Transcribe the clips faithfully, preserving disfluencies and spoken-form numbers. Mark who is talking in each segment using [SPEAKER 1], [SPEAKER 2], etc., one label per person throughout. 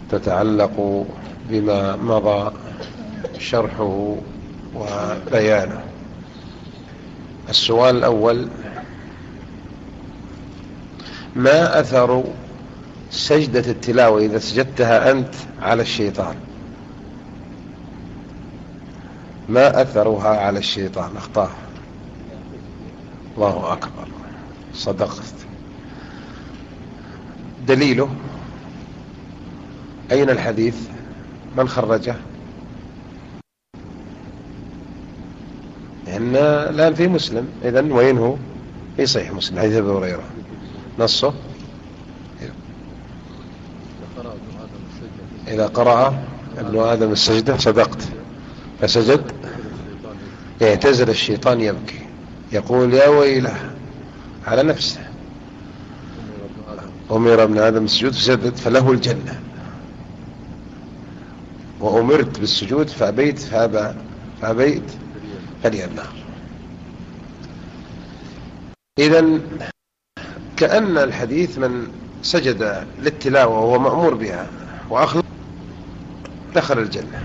[SPEAKER 1] تتعلق بما مضى شرحه وبيانه. السؤال الأول: ما أثر سجدة التلاوة إذا سجدتها أنت على الشيطان؟ ما أثرها على الشيطان؟ اختار. الله أكبر، صدقت. دليله: أين الحديث؟ من خرجه؟ إن الآن في مسلم، إذن وين هو؟ في صحيح مسلم، حديث أبي هريرة. نصه: إذا قرأ ابن آدم السجدة صدقت فسجد يعتزل الشيطان يبكي يقول يا ويله على نفسه، أمر ابن آدم السجود فسجد فله الجنة، وأمرت بالسجود فأبيت فأبى فأبيت فلي النار. إذن كأن الحديث من سجد للتلاوة وهو مأمور بها وأخلص دخل الجنة.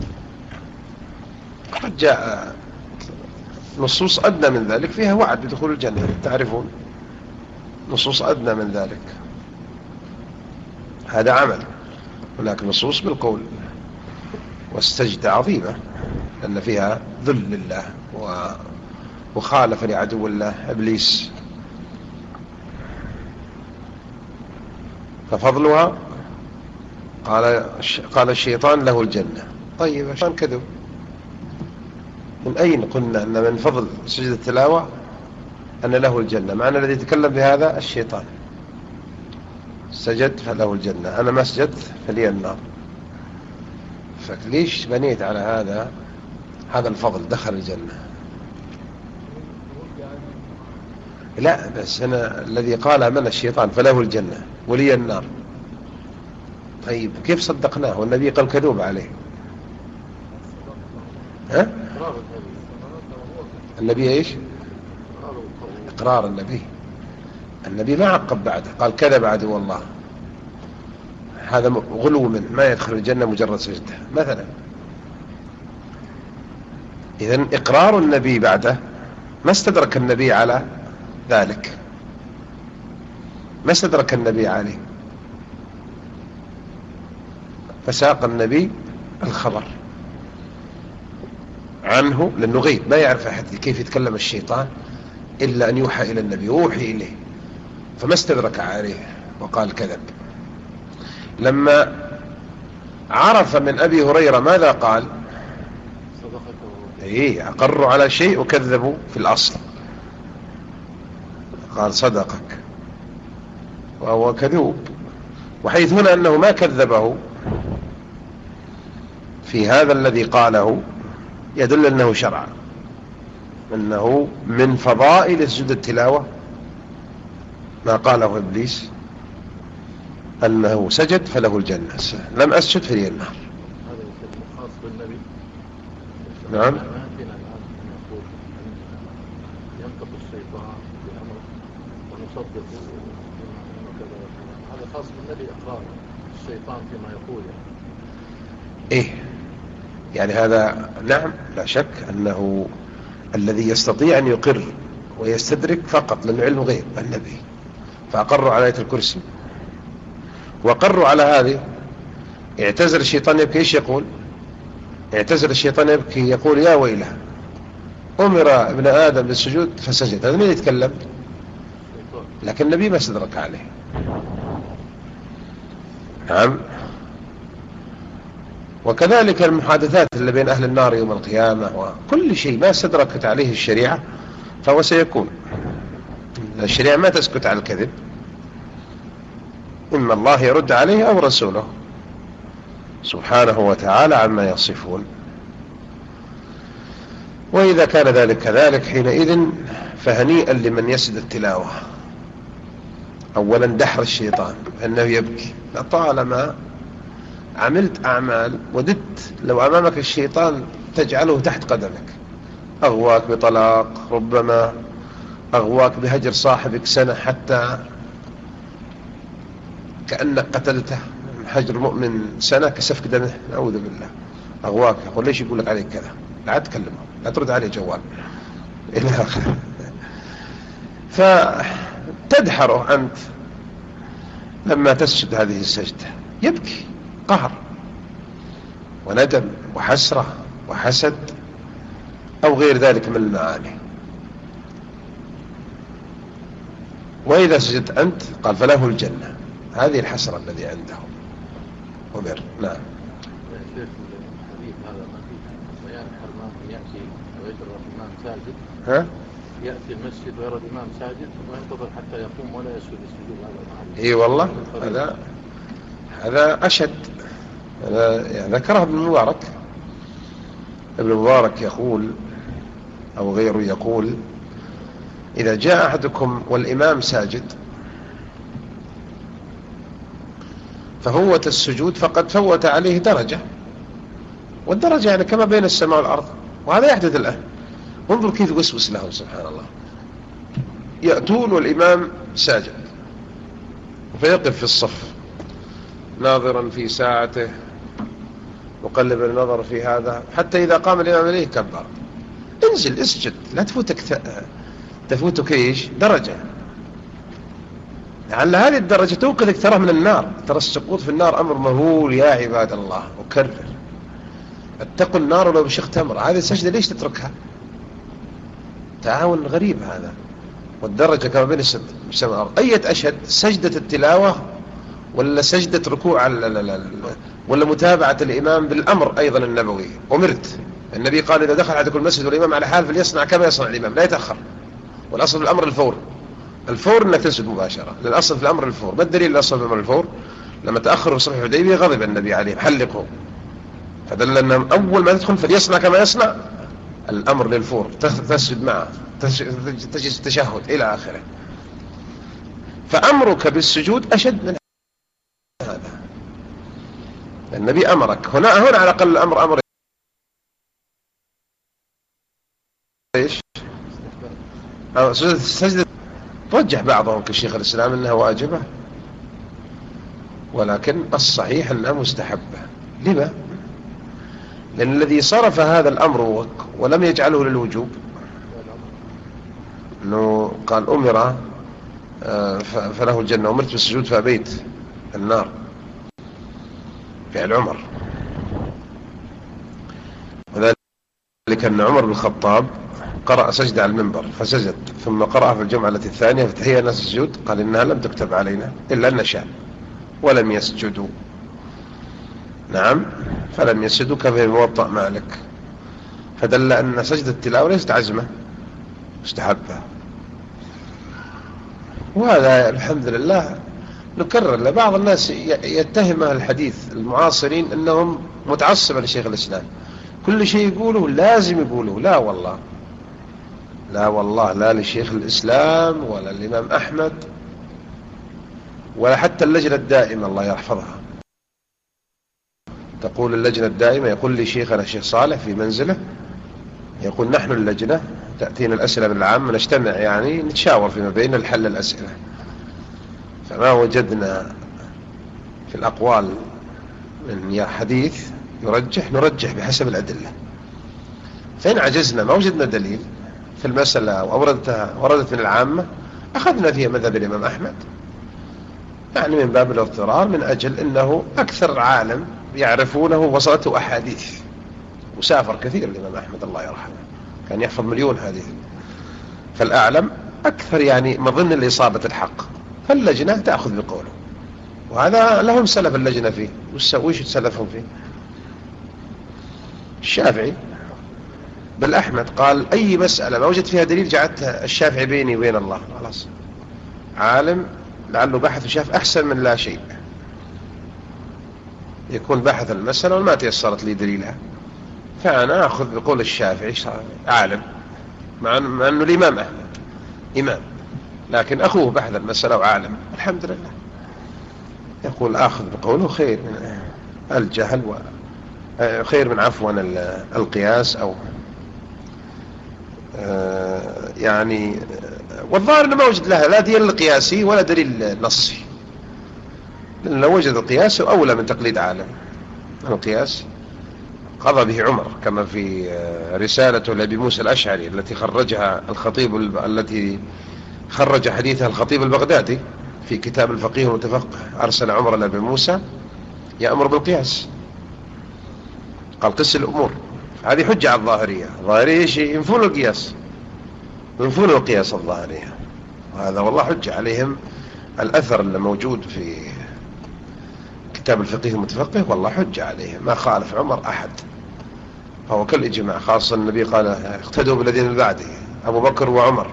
[SPEAKER 1] قد جاء نصوص أدنى من ذلك فيها وعد بدخول الجنة، تعرفون نصوص أدنى من ذلك، هذا عمل. هناك نصوص بالقول، والسجدة عظيمة لأن فيها ذل لله وخالف لعدو الله إبليس، ففضلها قال قال الشيطان له الجنة. طيب عشان كذب، من أين قلنا أن من فضل سجد التلاوة أن له الجنة؟ معنى الذي يتكلم بهذا الشيطان. سجد فله الجنة، أنا ما سجدت فلي النار. فليش بنيت على هذا هذا الفضل دخل الجنة؟ لا، بس هنا الذي قال من الشيطان فله الجنة ولي النار. طيب كيف صدقناه والنبي قال كذوب عليه؟ ها؟ النبي ايش؟ اقرار النبي. النبي ما عقب بعده، قال كذب عدو الله، هذا غلو منه، ما يدخل الجنة مجرد سجده مثلا. إذن إقرار النبي بعده ما استدرك النبي على ذلك، ما استدرك النبي عليه، فساق النبي الخبر عنه لأنه غيب، ما يعرف أحد كيف يتكلم الشيطان إلا أن يوحى إلى النبي ووحي إليه، فما استدرك عليه وقال كذب. لما عرف من أبي هريرة ماذا قال؟ إيه، أقروا على شيء وكذبوا في الأصل، قال صدقك وهو كذوب. وحيث هنا أنه ما كذبه في هذا الذي قاله يدل أنه شرع، أنه من فضائل سجود التلاوة ما قاله إبليس أنه سجد فله الجنة، لم أسجد فلي النار.
[SPEAKER 2] هذا خاص بالنبي.
[SPEAKER 1] نعم.
[SPEAKER 2] ينطق الشيطان بأمر ونصدق هذا خاص بالنبي، إقرار الشيطان فيما يقول يعني.
[SPEAKER 1] إيه يعني هذا نعم، لا شك أنه الذي يستطيع أن يقر ويستدرك فقط لأنه علم غيب النبي، فأقروا على آية الكرسي وقروا على هذه. اعتذر الشيطان يبكي، ايش يقول؟ اعتذر الشيطان يبكي يقول يا ويله أمر ابن آدم بالسجود فسجد. هذا مين يتكلم؟ لكن النبي ما استدرك عليه. نعم. وكذلك المحادثات اللي بين أهل النار يوم القيامة وكل شيء ما استدركت عليه الشريعة فهو سيكون. الشريعة ما تسكت على الكذب، إما الله يرد عليه أو رسوله سبحانه وتعالى عما يصفون. وإذا كان ذلك كذلك حينئذ فهنيئا لمن يسجد التلاوة. أولا دحر الشيطان أنه يبكي، لطالما عملت أعمال وددت لو أمامك الشيطان تجعله تحت قدمك، أغواك بطلاق، ربما أغواك بهجر صاحبك سنة حتى كأنك قتلته حجر المؤمن سنة كسفك دمه، نعوذ بالله، أغواك. يقول ليش يقول لك عليك كذا؟ لا تكلمه، لا ترد عليه جوال إلى آخره. فتدحره أنت لما تسجد هذه السجدة، يبكي قهر وندم وحسرة وحسد أو غير ذلك من المعاني. وإذا سجدت أنت قال فله الجنة. هذه الحسرة الذي عنده أمر. نعم.
[SPEAKER 2] يا شيخ الحديث هذا ما فيه بيان حرمان يأتي ويجرى الإمام ساجد،
[SPEAKER 1] ها؟
[SPEAKER 2] يأتي المسجد ويرى الإمام ساجد وينتظر حتى يقوم ولا يسجد السجود هذا.
[SPEAKER 1] إي والله هذا هذا أشد. هذا ذكره ابن المبارك. ابن المبارك يقول أو غيره يقول إذا جاء أحدكم والإمام ساجد فهوت السجود فقد فوت عليه درجة، والدرجة يعني كما بين السماء والأرض، وهذا يحدث الآن. انظر كيف يوسوس لهم سبحان الله. يأتون والإمام ساجد فيقف في الصف ناظرا في ساعته مقلب النظر في هذا، حتى إذا قام الإمام إليه كبر. انزل اسجد، لا تفوتك ت... تفوتك ايش درجة. لعل هذه الدرجة توقذك ترى من النار. ترى السقوط في النار أمر مهول يا عباد الله. أكرر، اتقوا النار ولو بشق تمرة. هذه السجدة ليش تتركها؟ تعاون غريب هذا. والدرجة كما بين السماء والأرض. أية أشد، سجدة التلاوة ولا سجدة ركوع ولا متابعة الإمام بالأمر أيضا النبوي؟ أمرت. النبي قال إذا دخل أحدكم المسجد والإمام على حال فليصنع كما يصنع الإمام، لا يتأخر. والأصل في الأمر الفور. الفور أنك تسجد مباشرة، للأصل في الأمر الفور. ما الدليل الأصل في الأمر الفور؟ لما تأخروا في صلح الحديبية غضب النبي عليه حلقوا، فدل أنهم أول ما تدخل فليصنع كما يصنع. الأمر للفور، تسجد معه، تجلس التشهد إلى آخره. فأمرك بالسجود أشد من هذا. النبي أمرك هنا هنا على الأقل الأمر أمر إيش؟ سجدة توجه بعضهم كشيخ الإسلام أنها واجبة، ولكن الصحيح أنها مستحبة. لما؟ لأن الذي صرف هذا الأمر ولم يجعله للوجوب أنه قال أمر فله الجنة، أمرت بالسجود فأبيت النار، فعل عمر. وذلك أن عمر بن الخطاب قرأ سجد على المنبر فسجد، ثم قرأ في الجمعة التي الثانية فتهيأ الناس السجود، قال إنها لم تكتب علينا إلا أن نشاء، ولم يسجدوا. نعم، فلم يسجدوا كما في موطأ مالك. فدل أن سجدة التلاوة ليست عزمة مستحبة. وهذا الحمد لله نكرر لبعض الناس يتهم الحديث المعاصرين أنهم متعصبة لشيخ الإسلام، كل شيء يقوله لازم يقوله. لا والله، لا والله، لا لشيخ الإسلام ولا الإمام أحمد ولا حتى اللجنة الدائمة الله يحفظها. تقول اللجنة الدائمة، يقول لي شيخنا الشيخ صالح في منزله، يقول نحن اللجنة تأتينا الأسئلة من العام، نجتمع يعني نتشاور فيما بين الحل الأسئلة، فما وجدنا في الأقوال من حديث يرجح نرجح بحسب الأدلة، فإن عجزنا ما وجدنا دليل في المسألة وأوردتها وردت من العامة أخذنا فيها مذهب الإمام أحمد، يعني من باب الاضطرار، من أجل أنه أكثر عالم يعرفونه وصلته أحاديث، وسافر كثير الإمام أحمد الله يرحمه، كان يحفظ مليون حديث، فالأعلم أكثر يعني مظن لإصابة الحق، فاللجنة تأخذ بقوله، وهذا لهم سلف اللجنة فيه. وش سلفهم فيه؟ الشافعي بل أحمد قال أي مسألة ما وجد فيها دليل جعلت الشافعي بيني وبين الله، خلاص عالم لعله بحث وشاف أحسن من لا شيء، يكون بحث المسألة وما تيسرت لي دليلها، فأنا أخذ بقول الشافعي عالم، مع أنه الإمام أحمد إمام، لكن أخوه بحث المسألة وعالم الحمد لله، يقول آخذ بقوله خير من الجهل وخير من عفوا القياس أو يعني. والظاهر أنه ما وجد لها لا دليل قياسي ولا دليل نصي، لأن لو وجد القياس أولى من تقليد عالم. القياس قضى به عمر كما في رسالته لأبي موسى الأشعري التي خرجها الخطيب التي خرج حديثها الخطيب البغدادي في كتاب الفقيه المتفقه. أرسل عمر لأبي موسى يأمر بالقياس، قال قس الأمور. هذه حجة على الظاهرية. الظاهرية شيء ينفون القياس، ينفون القياس الظاهرية، وهذا والله حجة عليهم. الأثر اللي موجود في كتاب الفقيه المتفقه والله حجة عليهم، ما خالف عمر أحد، فهو كل إجماع. خاصة النبي قال اقتدوا بالذين من بعده، أبو بكر وعمر.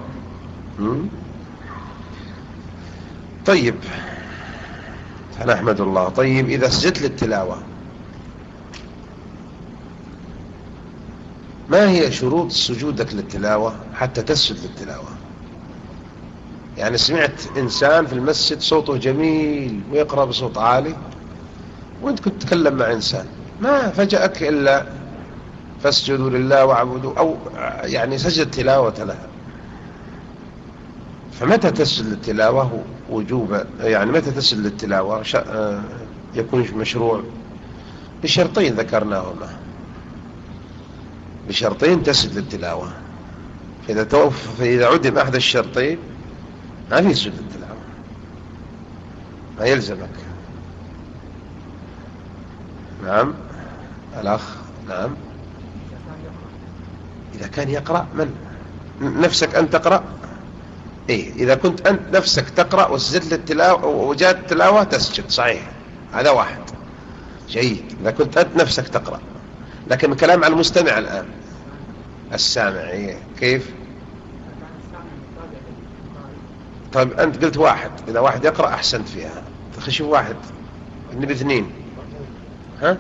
[SPEAKER 1] طيب نحمد الله. طيب إذا سجدت للتلاوة ما هي شروط سجودك للتلاوة حتى تسجد للتلاوة؟ يعني سمعت إنسان في المسجد صوته جميل ويقرأ بصوت عالي، وانت كنت تتكلم مع إنسان، ما فجأك إلا فاسجدوا لله واعبدوا، أو يعني سجد تلاوة لها. فمتى تسجد للتلاوة وجوبا؟ يعني متى تسجد للتلاوة يكون مشروع؟ بشرطين ذكرناهما، بشرطين تسجد للتلاوة. فإذا توفى فإذا عدم أحد الشرطين ما في سجود للتلاوة، ما يلزمك. نعم الأخ. نعم إذا كان يقرأ من نفسك أن تقرأ. إيه إذا كنت أنت نفسك تقرأ وسجدت للتلاوة وجاءت التلاوة تسجد، صحيح، هذا واحد جيد. إذا كنت أنت نفسك تقرأ، لكن الكلام على المستمع الآن، السامع. إيه كيف؟ طيب أنت قلت واحد، إذا واحد يقرأ أحسنت فيها. تخشوا واحد نبي اثنين. ها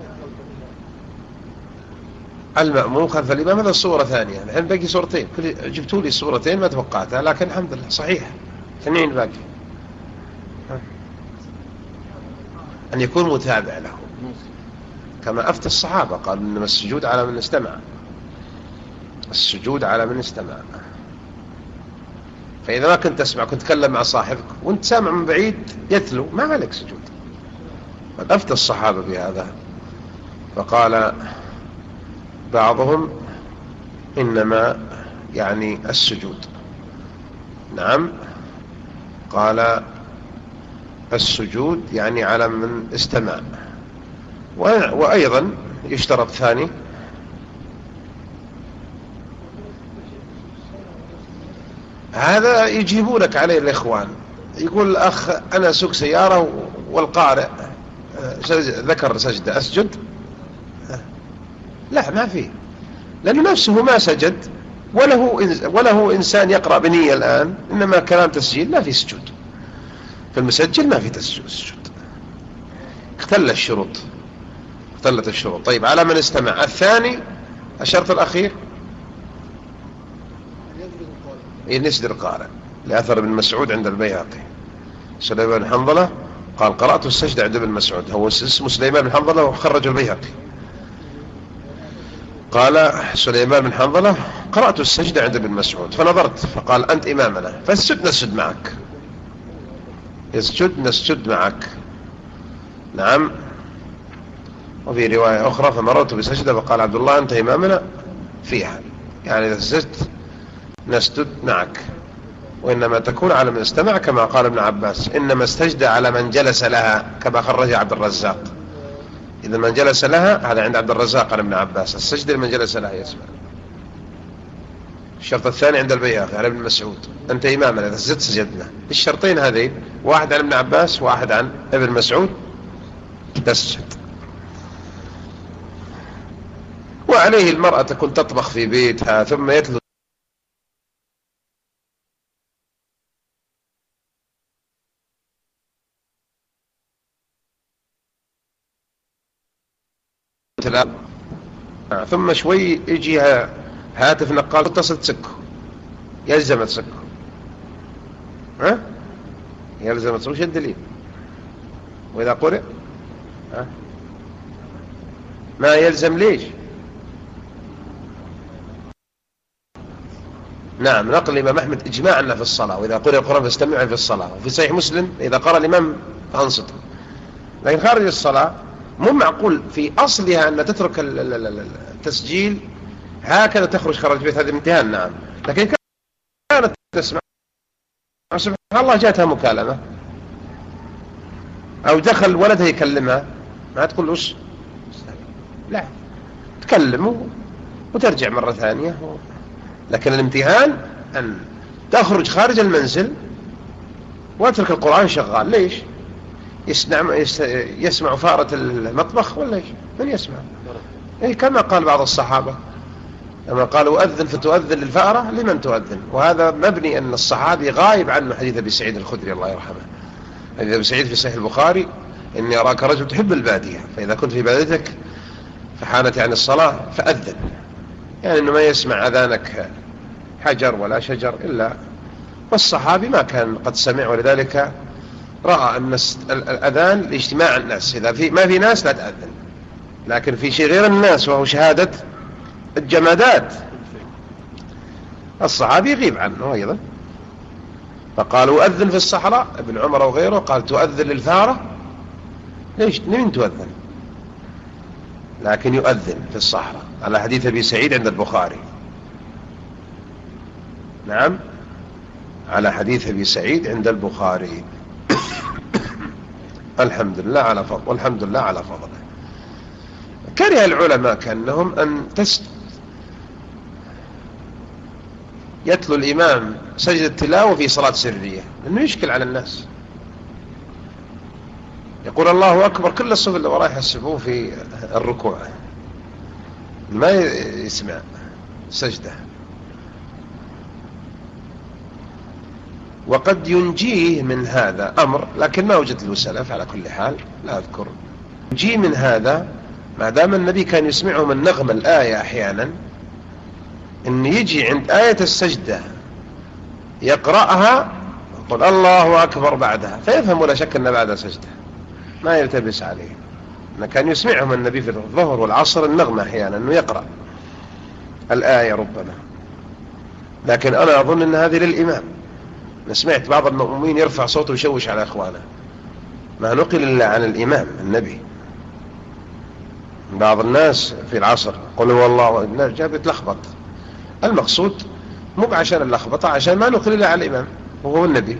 [SPEAKER 1] المأموم خلف الإمام، هذا صورة ثانية. الحين باقي صورتين، كل جبتوا لي صورتين ما توقعتها، لكن الحمد لله صحيح اثنين باقي. أن يكون متابع له كما أفتى الصحابة، قالوا إنما السجود على من استمع، السجود على من استمع. فإذا ما كنت تسمع، كنت تتكلم مع صاحبك وانت سامع من بعيد يتلو، ما عليك سجود. قد أفتى الصحابة بهذا، فقال بعضهم إنما يعني السجود. نعم قال السجود يعني على من استمع. وأيضا يشترط ثاني هذا يجيبونك عليه الإخوان، يقول الأخ أنا أسوق سيارة والقارئ ذكر سجدة أسجد؟ لا ما فيه، لأنه نفسه ما سجد وله وله إنسان يقرأ بنية الآن، إنما كلام تسجيل لا في سجود. في المسجل ما في تسجد، اختل الشروط، اختلت الشروط. طيب على من استمع. الثاني الشرط الأخير يسجد القارئ، لأثر ابن مسعود عند البيهقي. سليمان بن حنظلة قال قرأت السجدة عند ابن مسعود، هو اسمه سليمان بن حنظلة وخرج البيهقي. قال سليمان بن حنظلة قرأت السجدة عند ابن مسعود فنظرت فقال أنت إمامنا فاسجد نسجد معك، اسجد نسجد معك. نعم. وفي رواية أخرى فمررت بسجدة فقال عبد الله أنت إمامنا فيها، يعني إذا سجدت نسجد معك. وإنما تكون على من استمع كما قال ابن عباس إنما استجد على من جلس لها، كما خرج عبد الرزاق. إذا من جلس لها هذا عند عبد الرزاق عن ابن عباس، السجد لمن جلس لها يسمع. الشرط الثاني عند البيهقي على ابن مسعود أنت إمامنا إذا سجدت سجدنا. الشرطين هذين واحد عن ابن عباس واحد عن ابن مسعود تسجد. وعليه المرأة تكون تطبخ في بيتها ثم يتلو ثم شوي يجيها هاتف نقال تتصل تسكه، يلزم تسكه. ها يلزم تسكه. وش الدليل؟ وإذا قرئ ها ما يلزم ليش؟ نعم نقل الإمام أحمد إجماعا في الصلاة، وإذا قرئ القرآن فاستمعوا في الصلاة. وفي صحيح مسلم إذا قرأ الإمام فأنصتوا. لكن خارج الصلاة مو معقول في أصلها أن تترك التسجيل هكذا تخرج خارج البيت، هذا امتهان نعم. لكن كانت تسمع سبحان الله جاتها مكالمة أو دخل ولدها يكلمها، ما تقول وش لا، تكلم وترجع مرة ثانية. لكن الامتهان أن تخرج خارج المنزل واترك القرآن شغال. ليش؟ يسمع يسمع فارة المطبخ ولا ايش؟ من يسمع؟ إيه كما قال بعض الصحابة لما قالوا أذن فتؤذن للفأرة، لمن تؤذن؟ وهذا مبني أن الصحابي غايب عنه حديث أبي سعيد الخدري الله يرحمه. حديث أبي سعيد في صحيح البخاري: إني أراك رجل تحب البادية، فإذا كنت في باديتك فحانت عن الصلاة فأذن. يعني أنه ما يسمع أذانك حجر ولا شجر إلا. والصحابي ما كان قد سمع، ولذلك رأى أن الأذان لاجتماع الناس، إذا في ما في ناس لا تأذن. لكن في شيء غير الناس وهو شهادة الجمادات، الصحابي يغيب عنه أيضا. فقالوا أذن في الصحراء، ابن عمر وغيره قال تؤذن للفارة. ليش؟ لمن تؤذن؟ لكن يؤذن في الصحراء على حديث أبي سعيد عند البخاري. نعم على حديث أبي سعيد عند البخاري. الحمد لله على فضل، والحمد لله على فضله. كره العلماء كأنهم أن تس يتلو الإمام سجدة التلاوة في صلاة سرية، لأنه يشكل على الناس. يقول الله أكبر، كل الصف اللي وراه يحسبوه في الركوع، ما يسمع سجدة. وقد ينجيه من هذا أمر، لكن ما وجد له سلف على كل حال لا أذكر. ينجيه من هذا ما دام النبي كان يسمعهم النغمة الآية أحيانا، إن يجي عند آية السجدة يقرأها يقول الله أكبر بعدها، فيفهم ولا شك أن بعد سجدة، ما يلتبس عليه. أنه كان يسمعهم النبي في الظهر والعصر النغمة أحيانا أنه يقرأ الآية ربما. لكن أنا أظن أن هذه للإمام. أنا سمعت بعض المؤمنين يرفع صوته ويشوش على إخوانه، ما نقل إلا عن الإمام النبي. بعض الناس في العصر قلوا والله جاب يتلخبط. المقصود مو عشان اللخبطة، عشان ما نقل إلا عن الإمام وهو النبي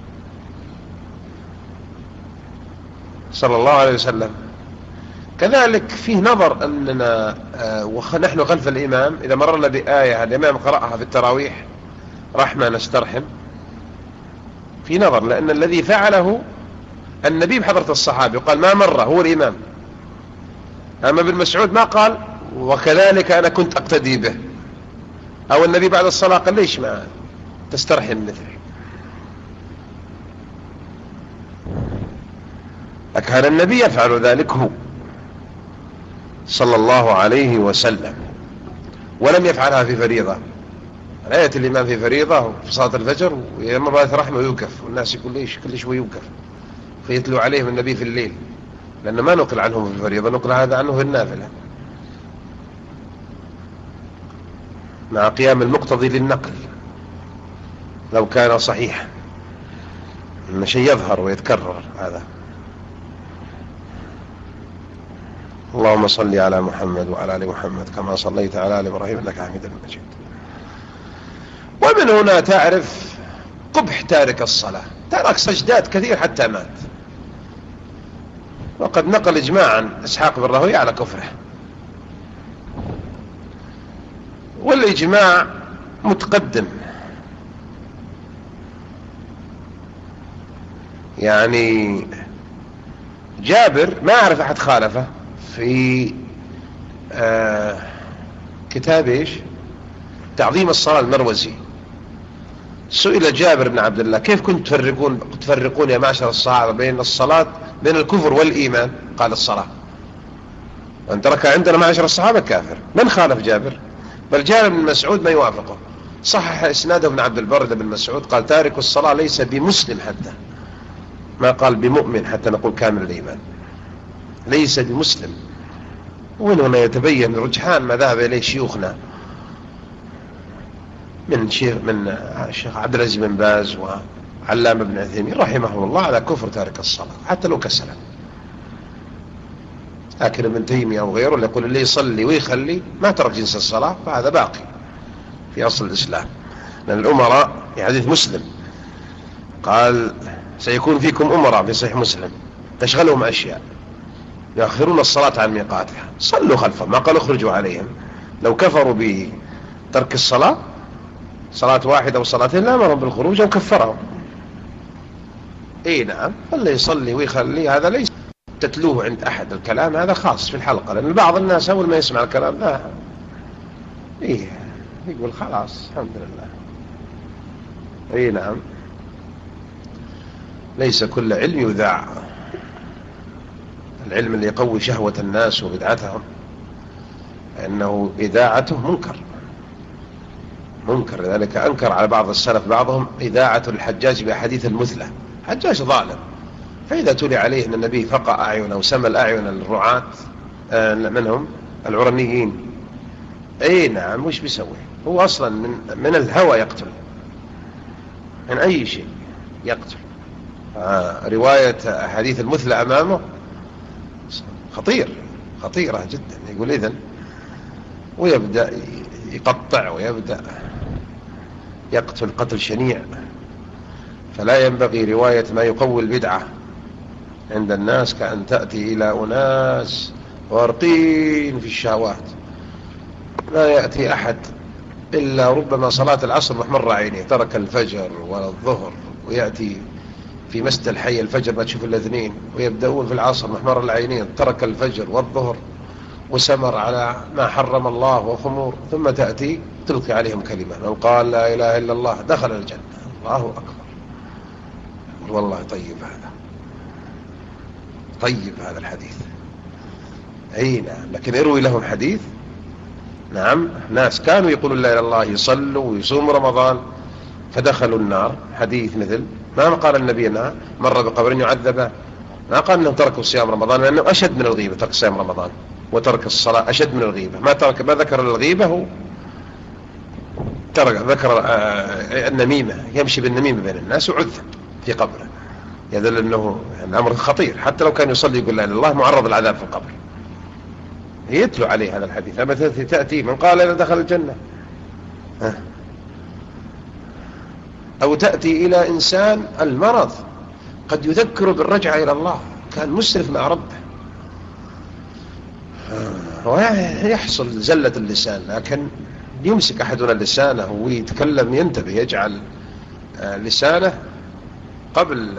[SPEAKER 1] صلى الله عليه وسلم. كذلك فيه نظر أننا ونحن خلف الإمام إذا مررنا بآية الإمام قرأها في التراويح رحمة نسترحم، في نظر، لأن الذي فعله النبي بحضرة الصحابة قال ما مرة هو الإمام. أما ابن مسعود ما قال وكذلك أنا كنت أقتدي به، أو النبي بعد الصلاة قال ليش ما تسترحم مثلي. أكان النبي يفعل ذلك هو صلى الله عليه وسلم، ولم يفعلها في فريضة. آية الإمام في فريضة في صلاة الفجر ويمر آية رحمة ويوقف، والناس يقول ليش كل شوي يوقف، فيتلو عليهم النبي في الليل، لأنه ما نقل عنهم في الفريضة، نقل هذا عنه في النافلة مع قيام المقتضي للنقل لو كان صحيحا، إن شيء يظهر ويتكرر هذا. اللهم صل على محمد وعلى آل محمد كما صليت على آل إبراهيم إنك حميد مجيد. ومن هنا تعرف قبح تارك الصلاة، ترك سجدات كثير حتى مات، وقد نقل إجماعا إسحاق بن راهويه على كفره، والإجماع متقدم. يعني جابر ما أعرف أحد خالفه في آه كتاب إيش تعظيم الصلاة المروزي. سئل جابر بن عبد الله كيف كنت تفرقون تفرقون يا معشر الصحابة بين الصلاة بين الكفر والإيمان؟ قال الصلاة، وأن ترك عندنا معشر الصحابة كافر. من خالف جابر؟ بل جابر بن مسعود ما يوافقه، صحح إسناده ابن عبد البر بن مسعود قال تارك الصلاة ليس بمسلم، حتى ما قال بمؤمن حتى نقول كامل الإيمان، ليس بمسلم. ومن هنا يتبين رجحان ما ذهب إليه شيوخنا من شيخ من الشيخ عبد العزيز بن باز وعلامة بن عثيمين رحمه الله على كفر تارك الصلاة حتى لو كسلا. لكن ابن تيمية أو غيره اللي يقول اللي يصلي ويخلي ما ترك جنس الصلاة فهذا باقي في أصل الإسلام. لأن الأمراء في حديث مسلم قال سيكون فيكم أمراء في صحيح مسلم تشغلهم أشياء يأخرون الصلاة عن ميقاتها صلوا خلفهم، ما قال اخرجوا عليهم. لو كفروا بترك الصلاة صلاة واحدة أو صلاتين لا أمرهم بالخروج أو كفرهم. اي نعم، فاللي يصلي ويخلي هذا ليس تتلوه عند أحد، الكلام هذا خاص في الحلقة، لأن بعض الناس أول ما يسمع الكلام لا إيه يقول خلاص الحمد لله. اي نعم، ليس كل علم يذاع. العلم اللي يقوي شهوة الناس وبدعتهم أنه إذاعته منكر منكر لذلك أنكر على بعض السلف بعضهم إذاعة الحجاج بأحاديث المثلى. حجاج ظالم، فإذا تلي عليه أن النبي فقع أعين أو سمى الأعين الرعاة منهم العرنيين، أي نعم، وش بيسوي؟ هو أصلا من, من الهوى يقتل، من أي شيء يقتل. آه رواية أحاديث المثلى أمامه خطير خطيرة جدا. يقول إذن ويبدأ يقطع ويبدأ يقتل قتل شنيع. فلا ينبغي رواية ما يقوي البدعة عند الناس كأن تأتي إلى أناس غارقين في الشهوات، لا يأتي أحد إلا ربما صلاة العصر محمر عينيه ترك الفجر ولا الظهر، ويأتي في مسجد الحي الفجر ما تشوف الاثنين، ويبدأون في العصر محمر العينين ترك الفجر والظهر وسمر على ما حرم الله وخمور، ثم تأتي تلقي عليهم كلمة من قال لا إله إلا الله دخل الجنة. الله أكبر. والله طيب هذا طيب هذا الحديث. أي نعم، لكن اروي لهم حديث. نعم، ناس كانوا يقولون لا إله إلا الله يصلوا ويصوموا رمضان فدخلوا النار. حديث مثل ما قال النبي أنها مر بقبر يعذبه، ما قال أنهم تركوا صيام رمضان لأنه أشد من الغيبة. ترك صيام رمضان وترك الصلاة أشد من الغيبة. ما ترك ما ذكر الغيبة هو ترك ذكر النميمة، يمشي بالنميمة بين الناس وعذب في قبره، يدل أنه الأمر خطير. حتى لو كان يصلي يقول لا إله إلا الله معرض العذاب في القبر. يتلو عليه هذا الحديث. أما تأتي من قال إذا دخل الجنة، أو تأتي إلى إنسان المرض قد يذكر بالرجعة إلى الله، كان مسرف مع ربه ويحصل زلة اللسان، لكن يمسك أحدنا لسانه ويتكلم ينتبه، يجعل لسانه قبل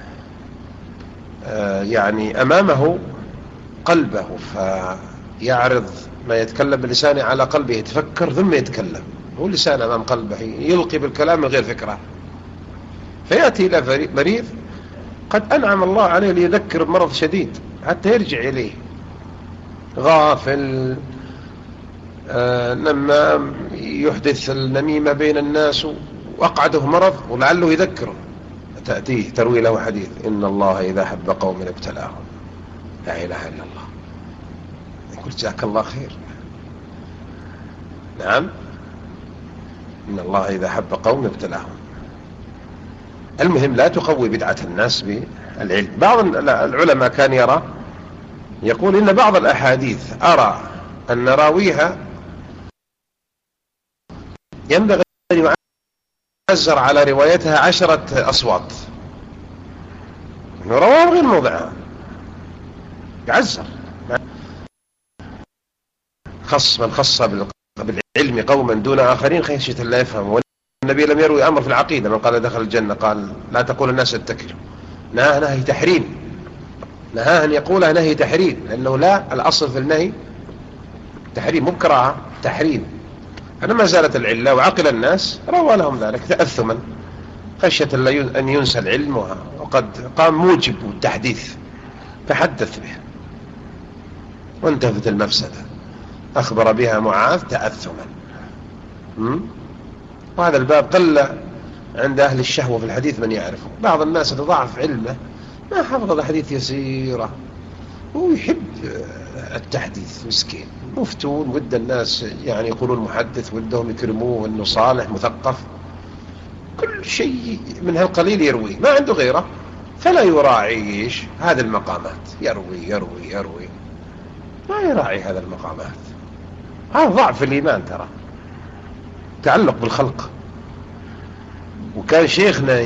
[SPEAKER 1] يعني أمامه قلبه، فيعرض ما يتكلم بلسانه على قلبه، يتفكر ثم يتكلم. هو لسانه أمام قلبه يلقي بالكلام من غير فكرة، فيأتي إلى مريض قد أنعم الله عليه ليذكر بمرض شديد حتى يرجع إليه، غافل آه لما يحدث النميمة بين الناس وأقعده مرض ولعله يذكره، تأتيه تروي له حديث إن الله إذا حب قوم ابتلاهم. لا إله إلا الله. يقول جزاك الله خير. نعم، إن الله إذا حب قوم ابتلاهم. المهم لا تقوي بدعة الناس بالعلم. بعض العلماء كان يرى يقول إن بعض الأحاديث أرى أن راويها ينبغي أن يعزر على روايتها عشرة أصوات، رواه غير موضعها يعزر. خص من خص بالعلم قوما دون آخرين خشية لا يفهم. والنبي لم يروي أمر في العقيدة، من قال دخل الجنة قال لا تقول الناس اتكلوا، نهى نهي تحريم، نهى أن يقولها نهي تحريم، لأنه لا، الأصل في النهي تحريم مو بكراهة، تحريم. فلما زالت العلة وعقل الناس روى لهم ذلك تأثما خشية أن ينسى العلم، وقد قام موجب التحديث فحدث به وانتهت المفسدة، أخبر بها معاذ تأثما. وهذا الباب قل عند أهل الشهوة في الحديث من يعرفه. بعض الناس تضاعف علمه ما حفظ الحديث يسيرة ويحب التحديث، مسكين مفتون، ود الناس يعني يقولون محدث، ودهم يكرموه انه صالح مثقف، كل شيء من هالقليل يروي، ما عنده غيره، فلا يراعيش هذه المقامات، يروي يروي يروي ما يراعي هذا المقامات. هذا ضعف في الإيمان ترى، تعلق بالخلق. وكان شيخنا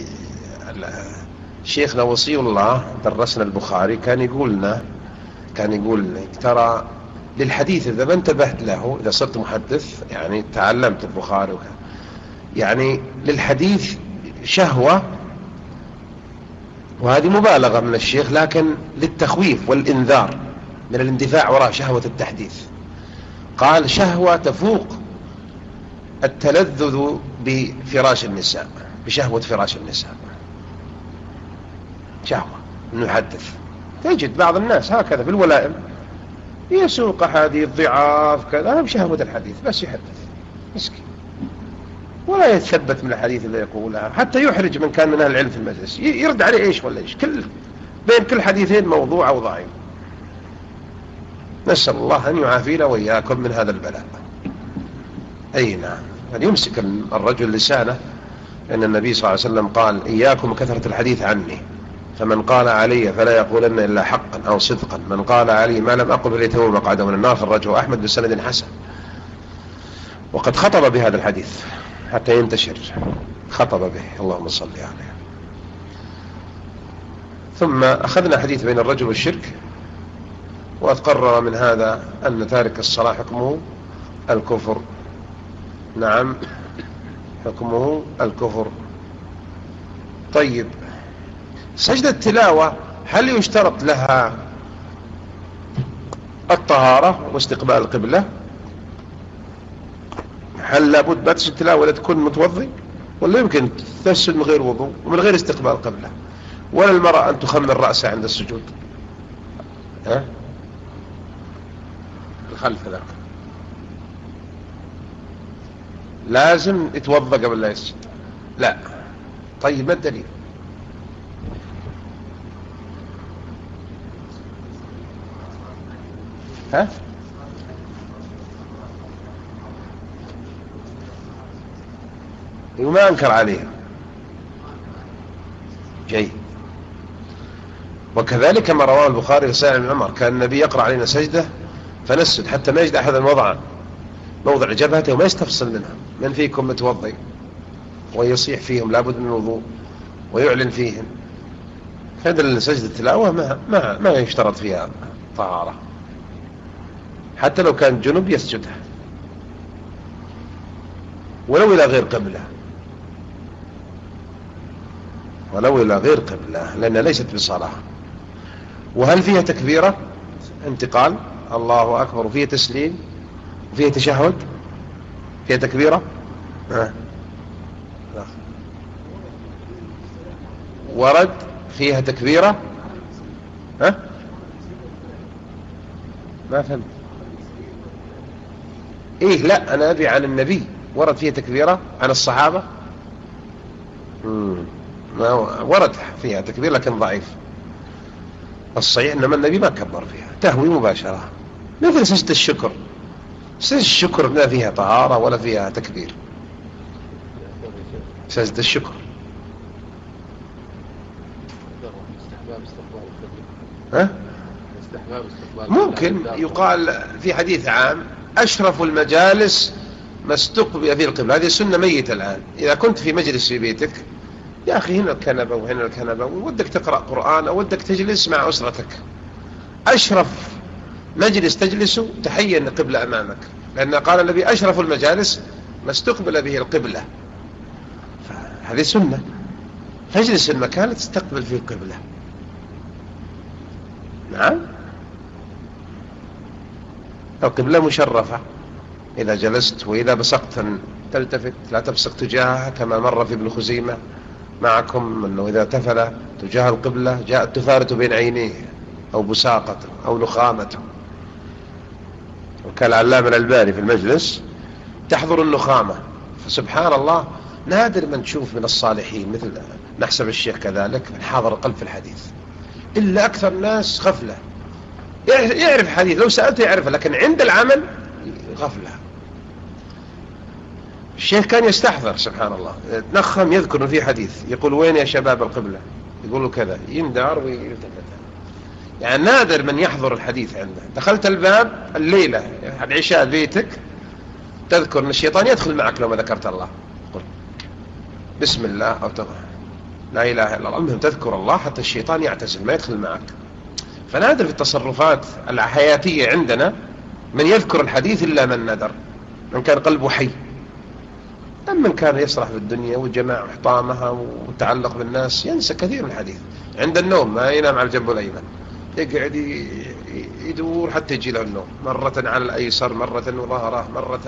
[SPEAKER 1] شيخنا وصي الله درسنا البخاري كان يقول لنا كان يقول ترى للحديث إذا ما انتبهت له، إذا صرت محدث يعني تعلمت البخاري وكان يعني للحديث شهوة، وهذه مبالغة من الشيخ، لكن للتخويف والإنذار من الاندفاع وراء شهوة التحديث. قال شهوة تفوق التلذذ بفراش النساء، بشهوة فراش النساء، شهوة انه يحدث. تجد بعض الناس هكذا في الولائم يسوق حديث ضعاف كذا بشهوة الحديث، بس يحدث مسكين ولا يتثبت من الحديث اللي يقولها، حتى يحرج من كان من أهل العلم في المجلس يرد عليه ايش ولا ايش، كل بين كل حديثين موضوع او ضعيف. نسأل الله ان يعافينا واياكم من هذا البلاء. اي نعم، أن يمسك الرجل لسانه، لأن النبي صلى الله عليه وسلم قال إياكم كثرة الحديث عني، فمن قال علي فلا يقولن إلا حقا أو صدقا، من قال علي ما لم أقل فليتبوأ مقعده من النار. خرجه أحمد بسند حسن، وقد خطب بهذا الحديث حتى ينتشر، خطب به، اللهم صل عليه. ثم أخذنا حديث بين الرجل والشرك، وأتقرر من هذا أن تارك الصلاة حكمه الكفر. نعم، حكمه الكفر. طيب، سجدة التلاوة هل يشترط لها الطهارة واستقبال القبلة؟ هل لابد بعد سجدة التلاوة ولا تكون متوضي، ولا يمكن تسجد من غير وضوء ومن غير استقبال القبلة؟ ولا المرأة أن تخمر رأسها عند السجود؟ ها؟ الخلف ذاك لازم يتوضا قبل لا يسجد؟ لا. طيب، ما الدليل؟ ها؟ وما أنكر عليه. جيد. وكذلك ما رواه البخاري في صحيح ابن عمر كان النبي يقرأ علينا سجدة فنسجد حتى ما يجد أحدا وضعا موضع جبهته وما يستفصل منها. من فيكم متوضي؟ ويصيح فيهم لابد من الوضوء ويعلن فيهم. فهذا سجدة التلاوة ما, ما, ما يشترط فيها طهارة، حتى لو كان جنب يسجدها ولو إلى غير قبلة، ولو إلى غير قبلة، لأنها ليست بصلاة. وهل فيها تكبيرة انتقال الله أكبر، وفيها تسليم، وفيها تشهد، فيها تكبيرة؟ ها. ورد فيها تكبيرة؟ ها؟ ما فهمت. ايه، لا، انا ابي عن النبي ورد فيها تكبيرة، عن الصحابة مم. ما ورد فيها تكبير لكن ضعيف. الصحيح انما النبي ما كبر فيها، تهوي مباشرة، مثل سجدة الشكر. سجدة الشكر لا فيها طهارة ولا فيها تكبير. سجدة الشكر ها؟ ممكن يقال في حديث عام أشرف المجالس ما استقبل فيه القبلة. هذه سنة ميتة الآن. إذا كنت في مجلس في بيتك، يا أخي هنا الكنبة وهنا الكنبة، ودك تقرأ قرآن أو ودك تجلس مع أسرتك، أشرف مجلس تجلسه تحين القبلة أمامك، لأن قال النبي أشرف المجالس ما استقبل به القبلة. هذه سنة، تجلس المكان تستقبل فيه القبلة. نعم، القبلة مشرفة إذا جلست، وإذا بصقت تلتفت، لا تبصق تجاهها كما مر في ابن خزيمة معكم أنه إذا تفل تجاه القبلة جاءت تفارت بين عينيه أو بساقته أو نخامته. وكان العلامة الألباني في المجلس تحضر النخامة، فسبحان الله نادر من تشوف من الصالحين مثل نحسب الشيخ كذلك من حاضر القلب في الحديث، إلا أكثر الناس غفلة. يعرف حديث لو سألته يعرفه، لكن عند العمل غفلة. الشيخ كان يستحضر سبحان الله، تنخم يذكر في حديث يقول وين يا شباب القبلة، يقولوا كذا، يندار ويلتفت، يعني نادر من يحضر الحديث عنده. دخلت الباب الليلة العشاء بيتك تذكر أن الشيطان يدخل معك لو ما ذكرت الله، قل بسم الله أو تضع لا إله إلا الله، المهم تذكر الله حتى الشيطان يعتزل ما يدخل معك. فنادر في التصرفات الحياتية عندنا من يذكر الحديث إلا من ندر، من كان قلبه حي. أما من كان يسرح في الدنيا وجماع وحطامها وتعلق بالناس ينسى كثير من الحديث. عند النوم ما ينام على الجنب الأيمن، يقعد يدور حتى يجي له النوم، مرة على الأيسر مرة وظهره مرة.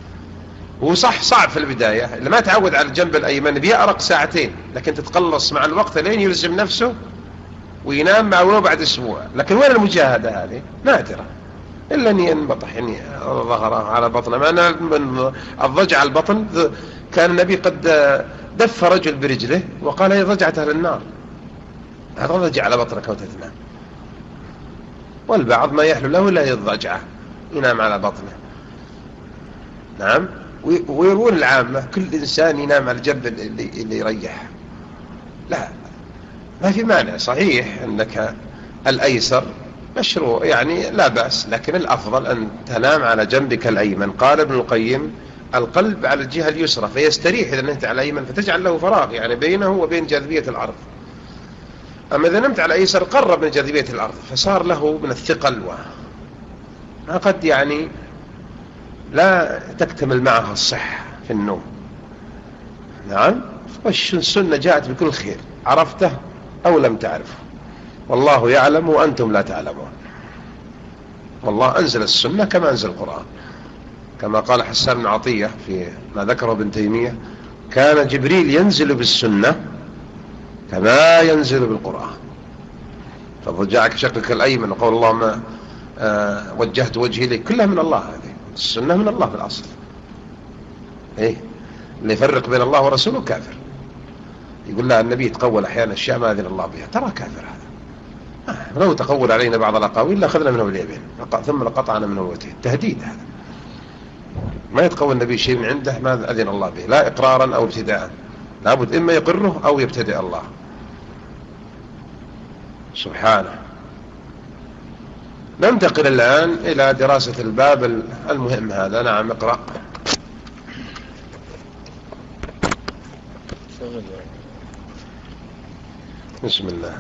[SPEAKER 1] وصح صعب في البداية اللي ما تعود على الجنب الأيمن بيأرق ساعتين، لكن تتقلص مع الوقت لين يلزم نفسه وينام مع ولو بعد أسبوع. لكن وين المجاهدة هذه؟ نادرة، إلا أن ينبطح يعني ظهره على بطنه. ما من الضجع على البطن كان النبي قد دف رجل برجله وقال هي ضجعة أهل النار، هذا ضجع على بطنك وتتنام. والبعض ما يحلو له إلا الضجعة ينام على بطنه. نعم. ويرون العامة كل إنسان ينام على الجنب اللي, اللي يريح. لا، ما في مانع، صحيح أنك الأيسر مشروع يعني لا بأس، لكن الأفضل أن تنام على جنبك الأيمن. قال ابن القيم القلب على الجهة اليسرى فيستريح إذا نمت على الأيمن، فتجعل له فراغ يعني بينه وبين جاذبية الأرض. أما إذا نمت على الأيسر قرب من جاذبية الأرض فصار له من الثقل، وقد يعني لا تكتمل معها الصحة في النوم. نعم. والسنة جاءت بكل خير، عرفته أو لم تعرفه، والله يعلم وأنتم لا تعلمون. والله أنزل السنة كما أنزل القرآن، كما قال حسان بن عطية في ما ذكره ابن تيمية: كان جبريل ينزل بالسنة كما ينزل بالقرآن. فضجعك شقك الأيمن وقول اللهم آه وجهت وجهي إليك، كلها من الله. هذه السنة من الله في الأصل. إيه اللي يفرق بين الله ورسوله كافر. يقول لها النبي يتقول أحيانا أشياء ما أذن الله بها، ترى كافر هذا. آه لو تقول علينا بعض الأقاويل لأخذنا منه اليمين ثم لقطعنا منه الوتين. تهديد هذا. ما يتقول النبي شيء من عنده ما أذن الله به، لا إقرارا أو ابتداء، لابد إما يقره أو يبتدئ الله سبحانه. ننتقل الآن إلى دراسة الباب المهم هذا. نعم، اقرأ. بسم الله.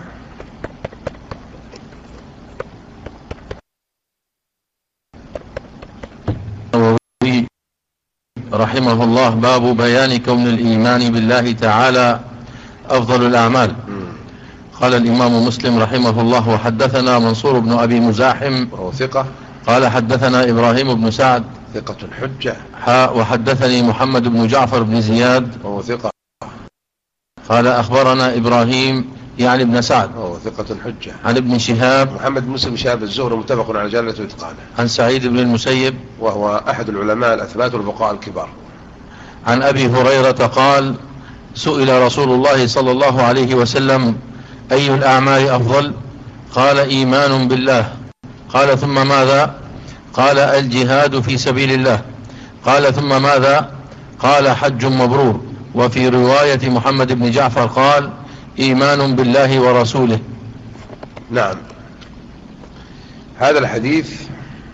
[SPEAKER 2] رحمه الله: باب بيان كون الإيمان بالله تعالى أفضل الأعمال. قال الإمام مسلم رحمه الله: وحدثنا منصور بن أبي مزاحم
[SPEAKER 1] وهو ثقة.
[SPEAKER 2] قال حدثنا إبراهيم بن سعد
[SPEAKER 1] ثقة حجة.
[SPEAKER 2] حاء وحدثني محمد بن جعفر بن زياد
[SPEAKER 1] وهو ثقة.
[SPEAKER 2] قال أخبرنا إبراهيم يعني ابن سعد
[SPEAKER 1] وهو ثقة حجة.
[SPEAKER 2] عن ابن شهاب
[SPEAKER 1] محمد بن مسلم شهاب الزهري متفق على جلالة وإتقانه.
[SPEAKER 2] عن سعيد بن المسيب
[SPEAKER 1] وهو أحد العلماء الأثبات والبقاء الكبار.
[SPEAKER 2] عن أبي هريرة قال: سئل رسول الله صلى الله عليه وسلم: أي الأعمال أفضل؟ قال: إيمان بالله. قال: ثم ماذا؟ قال: الجهاد في سبيل الله. قال: ثم ماذا؟ قال: حج مبرور. وفي رواية محمد بن جعفر قال: إيمان بالله ورسوله.
[SPEAKER 1] نعم. هذا الحديث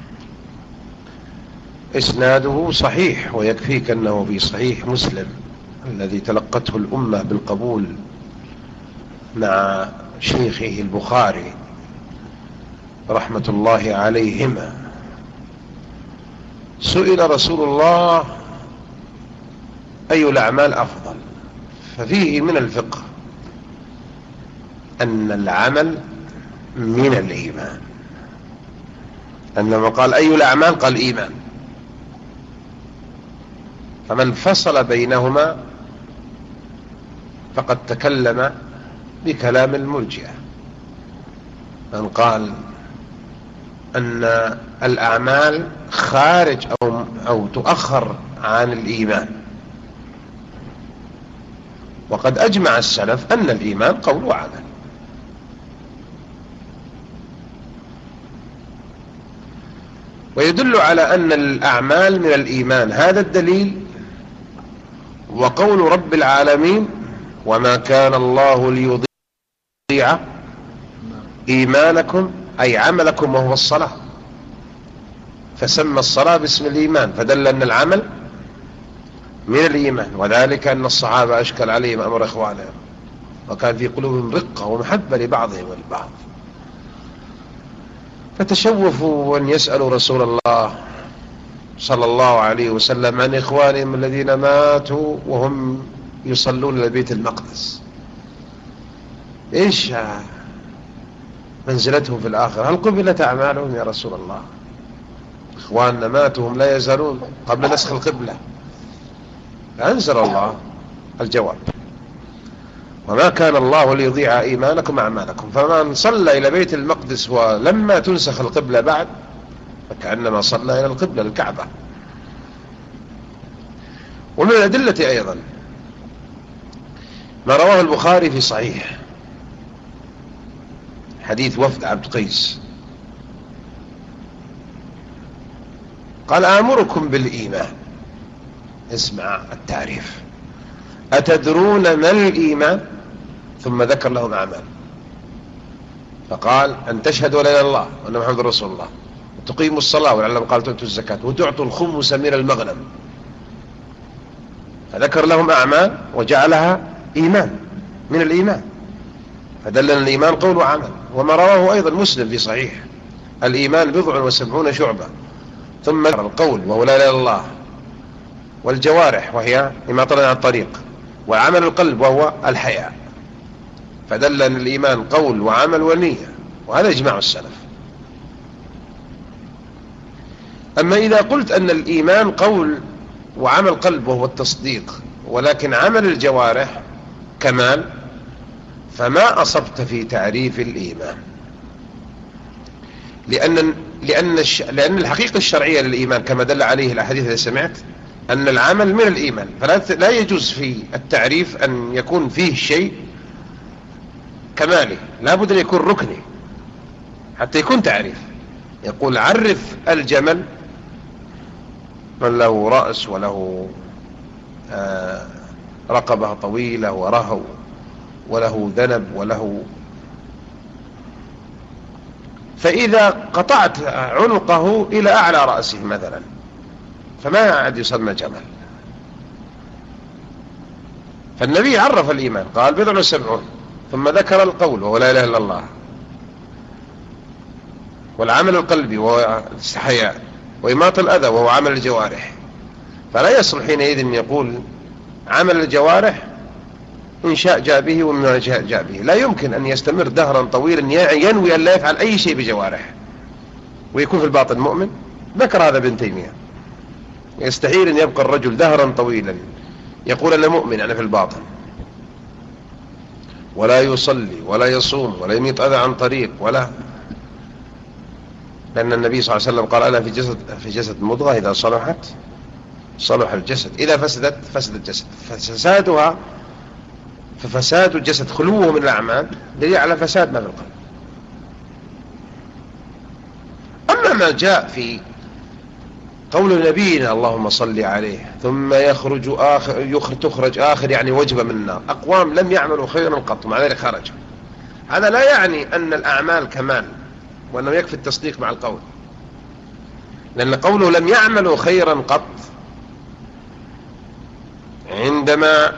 [SPEAKER 1] إسناده صحيح، ويكفيك أنه في صحيح مسلم الذي تلقته الأمة بالقبول مع شيخه البخاري رحمة الله عليهما. سئل رسول الله: أي الأعمال أفضل؟ ففيه من الفقه أن العمل من الإيمان، أنما قال أي الأعمال قال إيمان، فمن فصل بينهما فقد تكلم بكلام المرجئة، من قال أن الأعمال خارج أو, أو تؤخر عن الإيمان. وقد أجمع السلف أن الإيمان قول وعمل. ويدل على أن الأعمال من الإيمان هذا الدليل، وقول رب العالمين: وما كان الله ليضيع إيمانكم أي عملكم وهو الصلاة، فسمى الصلاة باسم الإيمان، فدل أن العمل من الإيمان. وذلك أن الصحابة أشكل عليهم أمر إخوانهم، وكان في قلوبهم رقة ومحبة لبعضهم البعض، فتشوفوا أن يسألوا رسول الله صلى الله عليه وسلم عن إخوانهم الذين ماتوا وهم يصلون لبيت المقدس، إيش منزلتهم في الآخرة؟ هل قبلت أعمالهم يا رسول الله؟ إخواننا ماتوا هم لا يزالون قبل نسخ القبلة. فأنزل الله الجواب: وما كان الله ليضيع إيمانكم أعمالكم، فمن صلى إلى بيت المقدس ولما تنسخ القبلة بعد فكأنما صلى إلى القبلة الكعبة. ومن الأدلة أيضا ما رواه البخاري في صحيح حديث وفد عبد قيس، قال: آمركم بالإيمان. اسمع التعريف: أتدرون ما الإيمان؟ ثم ذكر لهم أعمال، فقال: أن تشهدوا لا إله إلا الله وأن محمد رسول الله، وتقيموا الصلاة، ولعلهم قال تؤتوا الزكاة، وتعطوا الخمس من المغنم. فذكر لهم أعمال وجعلها إيمان من الإيمان، فدل أن الإيمان قول وعمل. وما رواه أيضا مسلم في صحيح: الإيمان بضع وسبعون شعبة، ثم ذكر القول وهو لا إله إلا الله، والجوارح وهي إماطة عن الطريق، وعمل القلب وهو الحياء، فدل أن الإيمان قول وعمل ونية، وهذا إجماع السلف. أما إذا قلت أن الإيمان قول وعمل قلب وهو التصديق، ولكن عمل الجوارح كمال، فما أصبت في تعريف الإيمان، لأن لأن الش... لأن الحقيقة الشرعية للإيمان كما دل عليه الأحاديث التي سمعت أن العمل من الإيمان، فلا لا يجوز في التعريف أن يكون فيه شيء كمالي، لا بد أن يكون ركني حتى يكون تعريف. يقول: عرف الجمل من له رأس وله آه رقبة طويلة ورهو وله ذنب وله، فإذا قطعت عنقه إلى أعلى رأسه مثلا فما عاد يسمى جمل. فالنبي عرف الإيمان، قال: بضع وسبعون، ثم ذكر القول وهو لا إله إلا الله، والعمل القلبي وهو الاستحياء، وإماطة الأذى وهو عمل الجوارح. فلا يصلح حينئذ أن يقول عمل الجوارح إن شاء جاء به ومن شاء جاء به. لا يمكن أن يستمر دهرا طويلا ينوي أن لا يفعل أي شيء بجوارح ويكون في الباطن مؤمن. ذكر هذا ابن تيمية: يستحيل أن يبقى الرجل دهرا طويلا يقول أنا مؤمن أنا في الباطن، ولا يصلي ولا يصوم ولا يميت أذى عن طريق، ولا، لأن النبي صلى الله عليه وسلم قال: أنا في جسد في جسد مضغة إذا صلحت صلح الجسد، إذا فسدت فسد الجسد. فسادها ففساد الجسد خلوه من الأعمال دليل على فساد ما في القلب. أما ما جاء في قول نبينا اللهم صل عليه ثم يخرج آخر يخرج تخرج آخر يعني وجبة من النار أقوام لم يعملوا خيرا قط مع ذلك خرج، هذا لا يعني أن الأعمال كمال وأنه يكفي التصديق مع القول، لأن قوله لم يعملوا خيرا قط عندما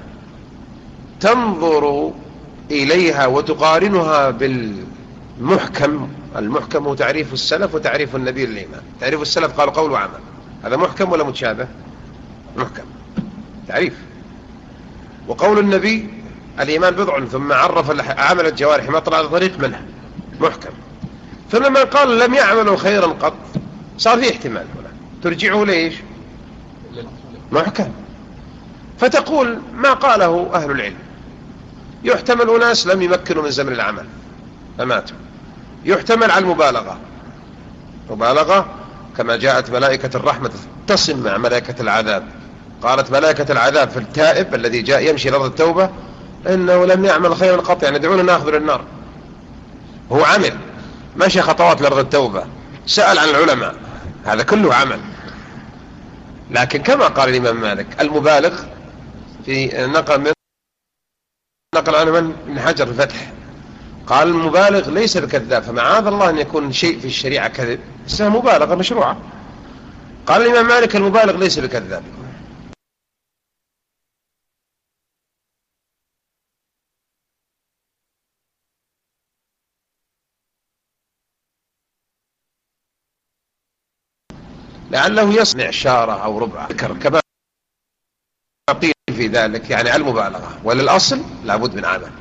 [SPEAKER 1] تنظر إليها وتقارنها بالمحكم. المحكم هو تعريف السلف وتعريف النبي للإيمان. تعريف السلف قال قول وعمل، هذا محكم ولا متشابه؟ محكم تعريف. وقول النبي الإيمان بضع ثم عرف عمل الجوارح ما طلع على طريق منها محكم. فلما قال لم يعملوا خيرا قط صار فيه احتمال هنا ترجعه ليش؟ محكم. فتقول ما قاله أهل العلم يحتمل أناس لم يمكنوا من زمن العمل فماتوا، يحتمل على المبالغة، مبالغة كما جاءت ملائكة الرحمة تتصل مع ملائكة العذاب. قالت ملائكة العذاب في التائب الذي جاء يمشي لأرض التوبة إنه لم يعمل خيرا قط، يعني دعونا ناخذ النار. هو عمل ماشي خطوات لأرض التوبة، سأل عن العلماء، هذا كله عمل. لكن كما قال الإمام مالك المبالغ في نقل من نقل عنه من حجر الفتح قال المبالغ ليس بكذاب، فمعاذ الله أن يكون شيء في الشريعة كذب، اسمها مبالغة مشروعة. قال الإمام مالك المبالغ ليس بكذاب. لعله يصنع شارة أو ربع كما قيل في ذلك، يعني المبالغة. وللأصل لابد من عمل،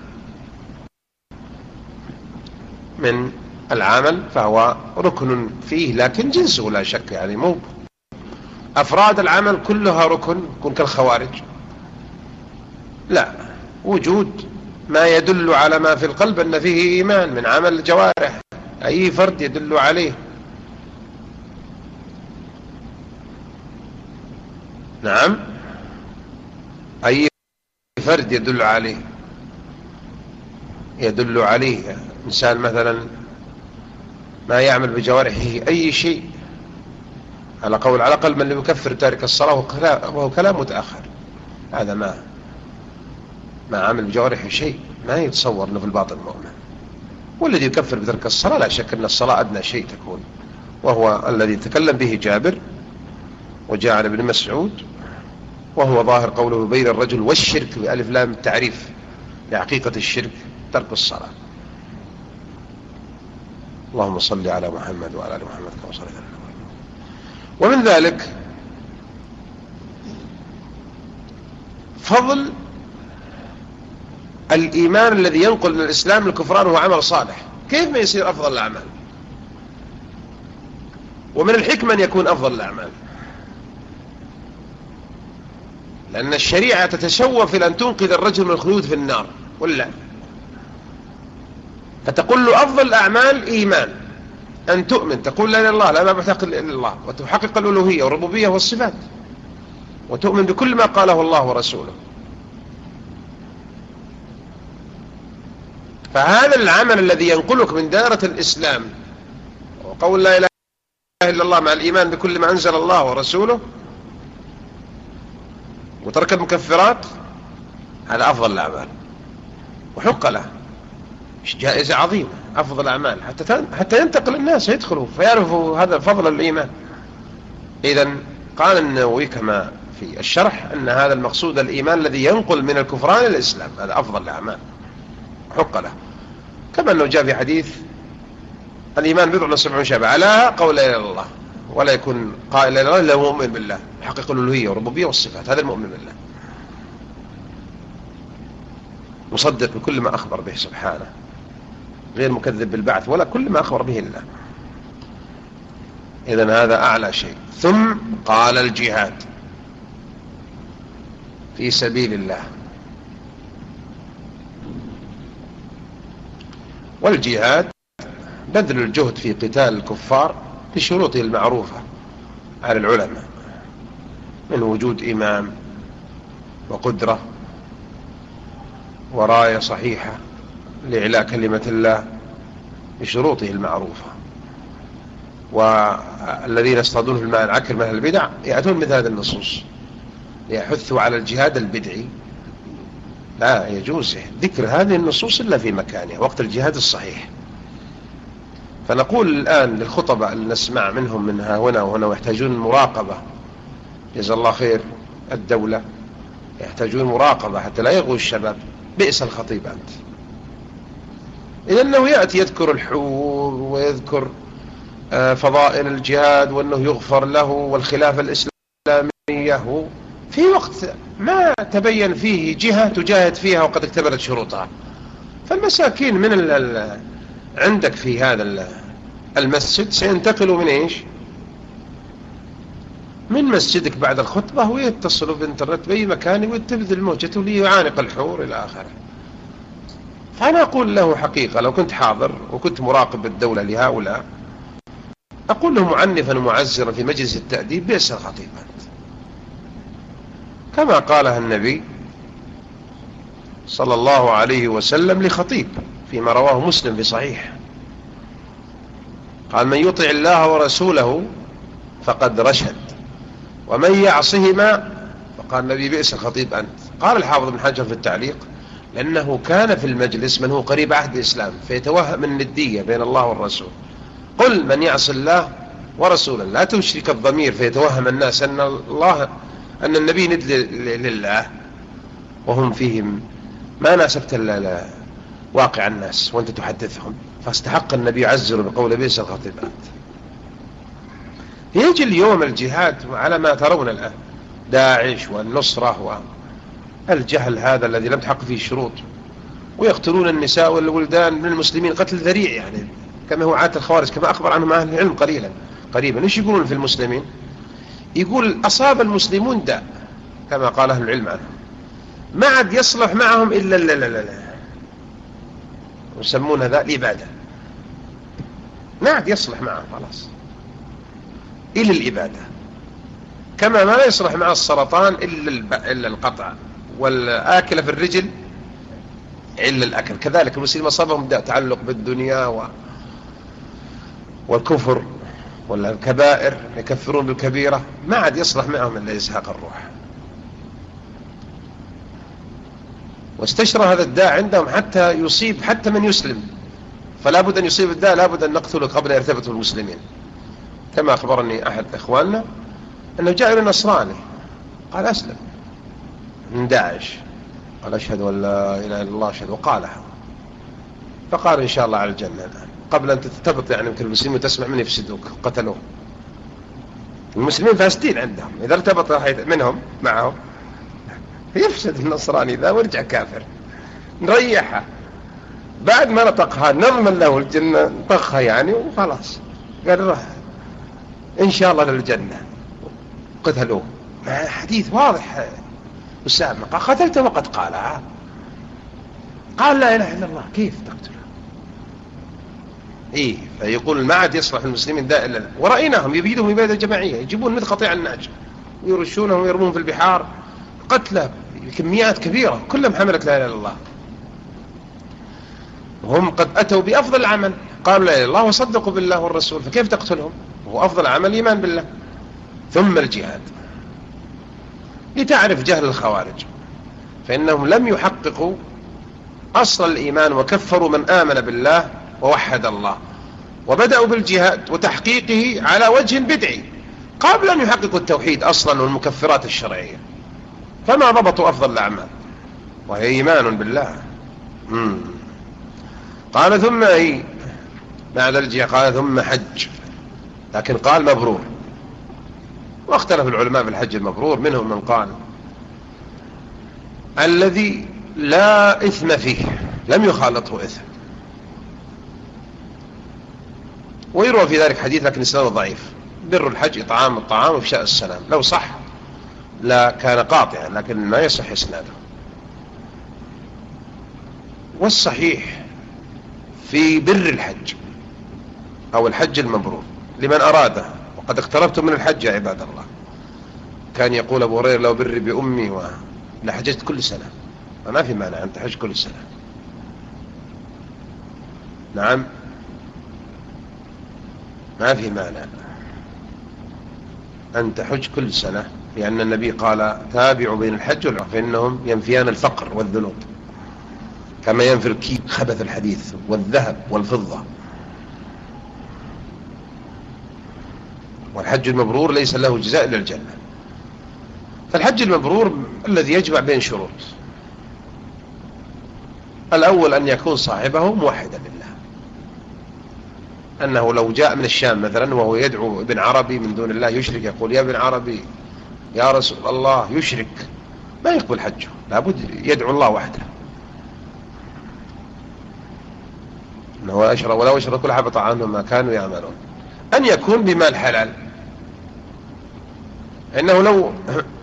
[SPEAKER 1] من العمل، فهو ركن فيه لكن جنسه لا شك، يعني مو أفراد العمل كلها ركن يكون كالخوارج، لا، وجود ما يدل على ما في القلب أن فيه إيمان من عمل الجوارح، أي فرد يدل عليه. نعم، أي فرد يدل عليه، يدل عليه إنسان مثلا ما يعمل بجوارحه أي شيء، على قول على الأقل من يكفر تارك الصلاة وهو كلام متأخر، هذا ما ما عمل بجوارحه شيء ما يتصور أنه في الباطن مؤمن. والذي يكفر بترك الصلاة لا شك أن الصلاة أدنى شيء تكون، وهو الذي تكلم به جابر وجاء عن ابن مسعود، وهو ظاهر قوله بين الرجل والشرك بألف لام التعريف لحقيقة الشرك ترك الصلاة. اللهم صل على محمد وعلى آل محمد كما صليت على محمد. ومن ذلك فضل الإيمان الذي ينقل من الإسلام للكفران وهو عمل صالح، كيف ما يصير أفضل الأعمال؟ ومن الحكمة أن يكون أفضل الأعمال، لأن الشريعة تتشوف إلى أن تنقذ الرجل من الخلود في النار، ولا فتقول له أفضل الأعمال إيمان، أن تؤمن تقول لا إله إلا الله لا معبود إلا الله، وتحقق الألوهية والربوبية والصفات، وتؤمن بكل ما قاله الله ورسوله. فهذا العمل الذي ينقلك من دائرة الإسلام وقول لا إله إلا الله مع الإيمان بكل ما أنزل الله ورسوله وترك المكفرات، هذا أفضل الأعمال وحق له، جائزة عظيمة، أفضل الأعمال، حتى حتى ينتقل الناس يدخلوا فيعرفوا هذا فضل الإيمان. إذن قال النووي كما في الشرح أن هذا المقصود الإيمان الذي ينقل من الكفران إلى الإسلام، هذا أفضل الأعمال حق له. كما أنه جاء في حديث الإيمان بضع وسبعون شعبة، على قول لا إله إلا الله، ولا يكون قائل لا إله إلا الله إلا مؤمن بالله، يحقق الألوهية والربوبية والصفات، هذا المؤمن بالله مصدق بكل ما أخبر به سبحانه، غير مكذب بالبعث ولا كل ما أخبر به الله. إذن هذا أعلى شيء. ثم قال الجهاد في سبيل الله، والجهاد بذل الجهد في قتال الكفار بشروطه المعروفة على العلماء من وجود إمام وقدرة وراية صحيحة لإعلاء كلمة الله بشروطه المعروفة. والذين يصطادون في الماء العكر من البدع يأتون مثل هذه النصوص يحثوا على الجهاد البدعي، لا يجوز ذكر هذه النصوص إلا في مكانها وقت الجهاد الصحيح. فنقول الآن للخطباء اللي نسمع منهم من ها هنا وهنا ويحتاجون مراقبة، جزا الله خير الدولة، يحتاجون مراقبة حتى لا يغوي الشباب، بئس الخطيب أنت. إذا أنه يأتي يذكر الحور ويذكر فضائل الجهاد وأنه يغفر له والخلافة الإسلامية في وقت ما تبين فيه جهة تجاهد فيها وقد اكتملت شروطها. فالمساكين من ال ال عندك في هذا المسجد سينتقلوا من إيش؟ من مسجدك بعد الخطبة ويتصلوا بالإنترنت بأي مكان ويتبذل موجته ليعانق الحور إلى آخره. فأنا أقول له حقيقة لو كنت حاضر وكنت مراقب الدولة لهؤلاء أقول له معنفا ومعزرا في مجلس التأديب بئس الخطيب أنت، كما قالها النبي صلى الله عليه وسلم لخطيب فيما رواه مسلم في صحيح، قال من يطع الله ورسوله فقد رشد ومن يعصهما فقال النبي بئس الخطيب أنت. قال الحافظ بن حجر في التعليق لأنه كان في المجلس من هو قريب عهد الإسلام فيتوهم الندية بين الله والرسول. قل من يعص الله ورسولا لا تشرك الضمير، فيتوهم الناس أن الله أن النبي ند لله وهم فيهم ما ناسبت إلا واقع الناس وأنت تحدثهم. فاستحق النبي عزله بقول بئس الخطيبات. يجي اليوم الجهاد على ما ترون الآن، داعش والنصرة والجهل هذا الذي لم تحقق فيه الشروط، ويقتلون النساء والولدان من المسلمين قتل ذريع، يعني كما هو عادة الخوارج كما أخبر عنهم أهل العلم قليلا قريبا. ايش يقولون في المسلمين؟ يقول أصاب المسلمون داء كما قال أهل العلم عنهم ما عاد يصلح معهم إلا لا لا لا لا ويسمون هذا الإبادة، ما عاد يصلح معهم خلاص إلا الإبادة، كما ما لا يصلح مع السرطان إلا إلا القطع، والآكل في الرجل إلا الأكل. كذلك المسلمين أصابهم داء تعلق بالدنيا و... والكفر والكبائر، يكفرون بالكبيرة، ما عاد يصلح معهم إلا إزهاق الروح. واستشرى هذا الداء عندهم حتى يصيب حتى من يسلم، فلا بد أن يصيب الداء، لا بد أن نقتله قبل أن يرتبطوا المسلمين. كما أخبرني أحد إخواننا أنه جاء إلى نصراني قال أسلم من داعش، قال أشهد أن لا إله إلا الله أشهد، وقالها، فقال إن شاء الله على الجنة الآن قبل أن تتبط، يعني يمكن المسلمين وتسمع من يفسدوك قتلوه. المسلمين فاسدين عندهم، إذا ارتبط منهم معهم يفسد النصراني ذا ويرجع كافر. نريحها بعد ما نطقها نضمن له الجنة، نطقها يعني وخلاص، قال روح إن شاء الله للجنة، قتلوه. حديث واضح أسامة قال قتلته وقد قالها، قال لا إله إلا الله، كيف تقتله؟ إيه، فيقول ما عاد يصلح المسلمين داء إلا، ورأيناهم يبيدهم إبادة جماعية، يجيبون مثل قطيع النعج ويرشونهم ويرمون في البحار قتلى بكميات كبيرة كلهم حملة لا إله إلا الله، وهم قد أتوا بأفضل العمل، قالوا لا إله إلا الله وصدقوا بالله والرسول، فكيف تقتلهم؟ وهو أفضل عمل إيمان بالله. ثم الجهاد لتعرف جهل الخوارج، فإنهم لم يحققوا أصل الإيمان وكفروا من آمن بالله ووحد الله، وبدأوا بالجهاد وتحقيقه على وجه بدعي قبل أن يحققوا التوحيد أصلا والمكفرات الشرعية، فما ضبطوا أفضل الأعمال وهي إيمان بالله. مم. قال ثم أي بعد الجهاد قال ثم حج، لكن قال مبرور، واختلف العلماء في الحج المبرور، منهم من قال الذي لا إثم فيه لم يخالطه إثم، ويروى في ذلك حديث لكن إسناده ضعيف، بر الحج إطعام الطعام وإفشاء السلام، لو صح لا كان قاطعا لكن ما يصح إسناده. والصحيح في بر الحج أو الحج المبرور لمن أراده، وقد اقتربتم من الحج يا عباد الله. كان يقول أبو هريرة لو بر بأمي لحججت كل سنة، ما في مانع أن تحج كل سنة. نعم ما في مانع أن تحج كل سنة، لأن النبي قال تابعوا بين الحج والعمرة فإنهم ينفيان الفقر والذنوب كما ينفي الكيد خبث الحديث والذهب والفضة. والحج المبرور ليس له جزاء إلا الجنة. فالحج المبرور الذي يجمع بين شروط، الأول أن يكون صاحبه موحدا لله، أنه لو جاء من الشام مثلا وهو يدعو ابن عربي من دون الله يشرك، يقول يا ابن عربي يا رسول الله يشرك، ما يقبل حجه، لابد يدعو الله وحده. إنه أشرك ولو أشركوا لحبط عنهم ما كانوا يعملون. أن يكون بمال حلال، إنه لو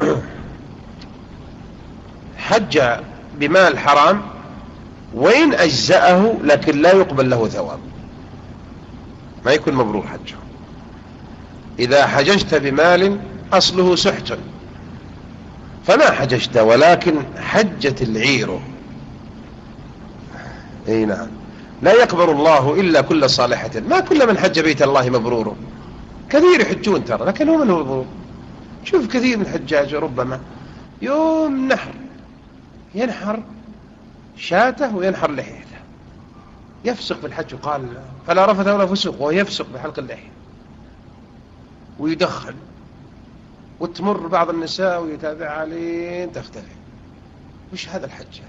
[SPEAKER 1] حج بمال حرام وإن أجزأه لكن لا يقبل له ثواب، ما يكون مبرور حجه. إذا حججت بمال أصله سحت فما حججت ولكن حجت العير، اي نعم، لا يقبل الله إلا كل صالحة، ما كل من حج بيت الله مبرور، كثير يحجون ترى لكن هو من هو مبرور. شوف كثير من الحجاج ربما يوم نحر ينحر شاته وينحر لحيته، يفسق في الحج، وقال فلا رفث ولا فسق، وهو يفسق بحلق اللحية ويدخل، وتمر بعض النساء ويتابعها لين تختفي. وش هذا الحج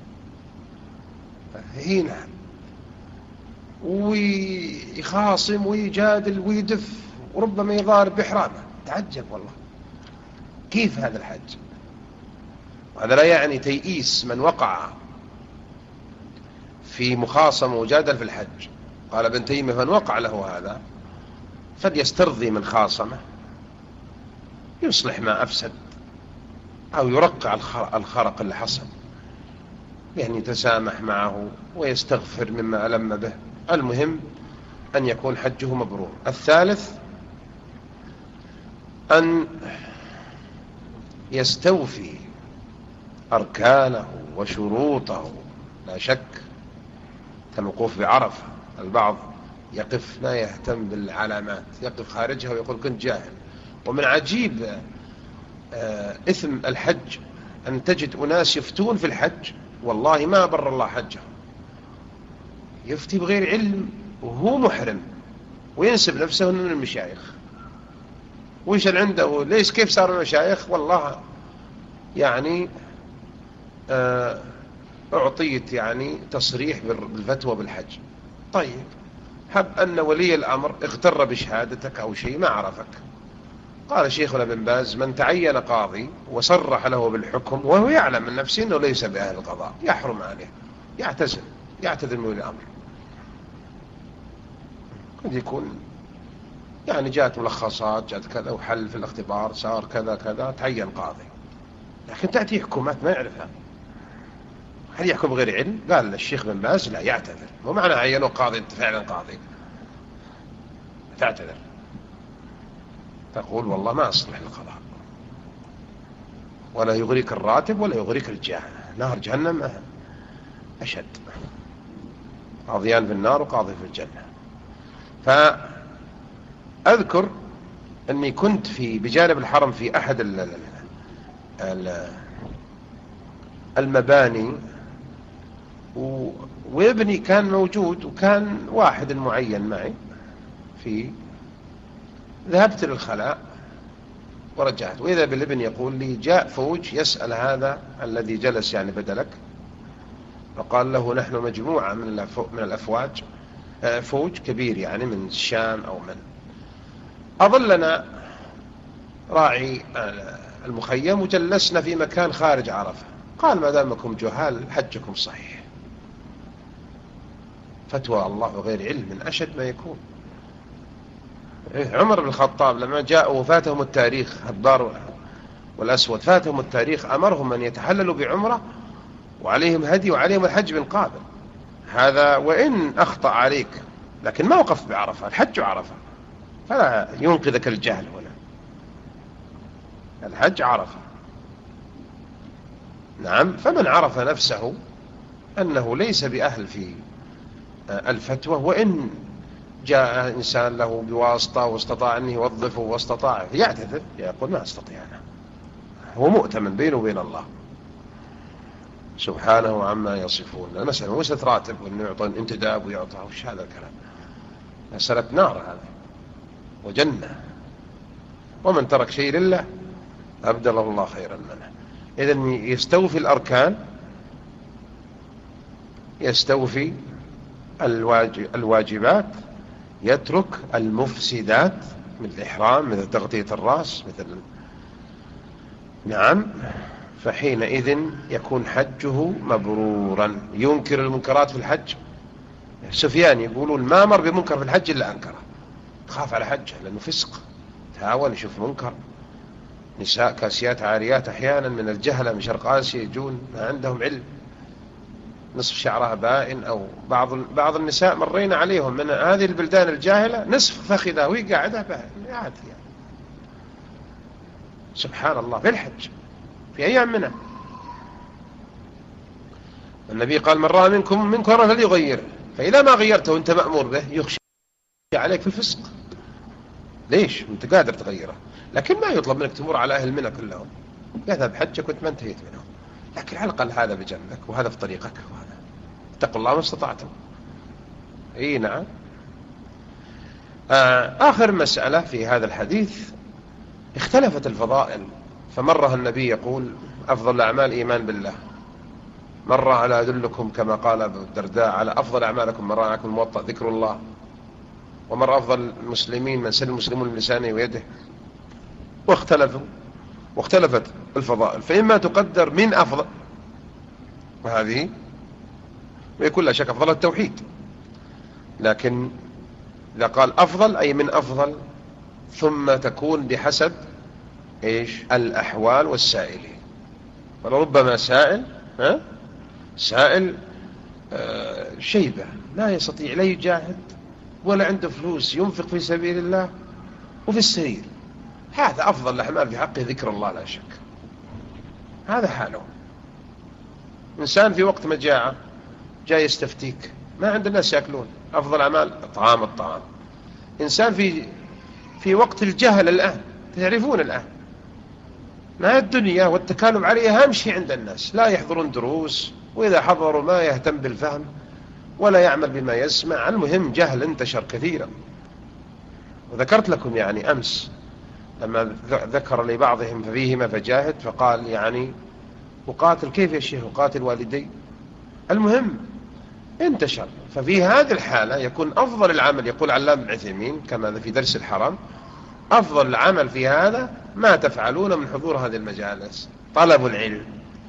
[SPEAKER 1] هذا؟ هنا ويخاصم ويجادل ويدف، وربما يضارب بإحرامه. تعجب والله، كيف هذا الحج؟ وهذا لا يعني تيئيس من وقع في مخاصمة وجادل في الحج. قال ابن تيمية من وقع له هذا فليسترضي من خاصمه، يصلح ما أفسد أو يرقع الخرق اللي حصل، يعني يتسامح معه ويستغفر مما ألم به. المهم أن يكون حجه مبرور. الثالث أن يستوفي أركانه وشروطه، لا شك، كالوقوف بعرفة. البعض يقف ما يهتم بالعلامات، يقف خارجها ويقول كنت جاهل. ومن عجيب إثم الحج أن تجد أناس يفتون في الحج، والله ما بر الله حجه، يفتي بغير علم وهو محرم وينسب نفسه من المشايخ. ويش عنده؟ ليش كيف صاروا مشايخ؟ والله يعني أعطيت يعني تصريح بالفتوى بالحج. طيب، حب أن ولي الأمر اغتر بشهادتك أو شيء ما عرفك. قال شيخنا ابن باز من تعين قاضي وصرح له بالحكم وهو يعلم من نفسه أنه ليس بأهل القضاء يحرم عليه، يعتزل يعتذر من ولي الأمر. قد يكون يعني جاءت ملخصات، جاءت كذا وحل في الاختبار، صار كذا كذا، تعين قاضي. لكن تأتي حكومات ما يعرفها، هل يحكم بغير علم؟ قال الشيخ بن باز لا يعتذر. مو معنى عينه قاضي أنت فعلا قاضي تعتذر، تقول والله ما أصلح القضاء، ولا يغريك الراتب ولا يغريك الجاه، نار جهنم أشد، قاضيان في النار وقاضي في الجنة. فأذكر أني كنت في بجانب الحرم في أحد المباني، وابني كان موجود، وكان واحد معين معي في ذهبت للخلاء ورجعت، وإذا بالابن يقول لي جاء فوج يسأل هذا الذي جلس يعني بدلك، فقال له نحن مجموعة من من الأفواج، فوج كبير يعني من الشام أو من أظلنا راعي المخيم وجلسنا في مكان خارج عرفة. قال ما دامكم جهال حجكم صحيح. فتوى الله غير علم من أشد ما يكون. عمر بن الخطاب لما جاءوا وفاتهم التاريخ، هبار والأسود فاتهم التاريخ، أمرهم أن يتحللوا بعمرة وعليهم هدي وعليهم الحج من قابل. هذا وإن أخطأ عليك، لكن ما وقف بعرفة، الحج عرفة، فلا ينقذك الجهل هنا، الحج عرفة. نعم، فمن عرف نفسه أنه ليس بأهل في الفتوى، وإن جاء إنسان له بواسطة واستطاع أن يوظفه واستطاع يعتذر، يقول ما أستطيع أنا، هو مؤتمن بينه وبين الله سبحانه عما يصفون. المسألة مو مسألة راتب وأنه يعطى انتداب ويعطى، وش هذا الكلام؟ مسألة نار هذا وجنة، ومن ترك شيء لله أبدله الله خيرا منه. إذن يستوفي الأركان، يستوفي الواجبات، يترك المفسدات مثل الإحرام، مثل تغطية الرأس، مثل نعم، فحينئذ يكون حجه مبرورا. ينكر المنكرات في الحج، سفيان يقولون ما مر بمنكر في الحج إلا أنكره، خاف على حجه لأنه فسق، تهاون يشوف منكر. نساء كاسيات عاريات أحيانا من الجهلة من شرق آسيا يجون ما عندهم علم، نصف شعرها بائن، أو بعض بعض النساء مرينا عليهم من هذه البلدان الجاهلة نصف فخذها وهي قاعدة بائن عادي يعني. سبحان الله، في الحج في أيام منها النبي قال من رأى منكم منكرا فليغيره، فإذا ما غيرته وأنت مأمور به يخشى عليك في الفسق. ليش؟ أنت قادر تغيره، لكن ما يطلب منك تمر على أهل منى كلهم، يذهب حجك وأنت ما انتهيت منهم. لكن على الأقل هذا بجنبك وهذا في طريقك، وهذا اتقوا الله ما استطعتم. اي نعم. آه آخر مسألة في هذا الحديث، اختلفت الفضائل، فمرة النبي يقول أفضل الأعمال إيمان بالله، مرة على أدلكم كما قال أبو الدرداء على أفضل أعمالكم مرة عليكم الموطأ ذكر الله، ومرة أفضل المسلمين من سلم المسلمون من لسانه ويده، واختلفوا واختلفت الفضائل، فإما تقدر من أفضل، وهذه ويكون لا شك أفضل التوحيد، لكن إذا قال أفضل أي من أفضل، ثم تكون بحسب إيش الأحوال والسائلين. ولربما سائل ها سائل آه شيبة لا يستطيع لا يجاهد ولا عنده فلوس ينفق في سبيل الله وفي السرير، هذا أفضل الأعمال في حقه ذكر الله لا شك، هذا حاله. إنسان في وقت مجاعة جاي يستفتيك، ما عند الناس يأكلون، أفضل أعمال طعام الطعام. إنسان في في وقت الجهل الآن، تعرفون الآن ما الدنيا والتكالب عليها أهم شيء عند الناس، لا يحضرون دروس، وإذا حضروا ما يهتم بالفهم ولا يعمل بما يسمع، المهم جهل انتشر كثيرا. وذكرت لكم يعني أمس لما ذكر لبعضهم ففيهما فجاهد، فقال يعني أقاتل كيف يا شيخ أقاتل والدي، المهم انتشر. ففي هذه الحالة يكون أفضل العمل، يقول علام بن عثيمين كما في درس الحرام، أفضل العمل في هذا ما تفعلون من حضور هذه المجالس، طلب العلم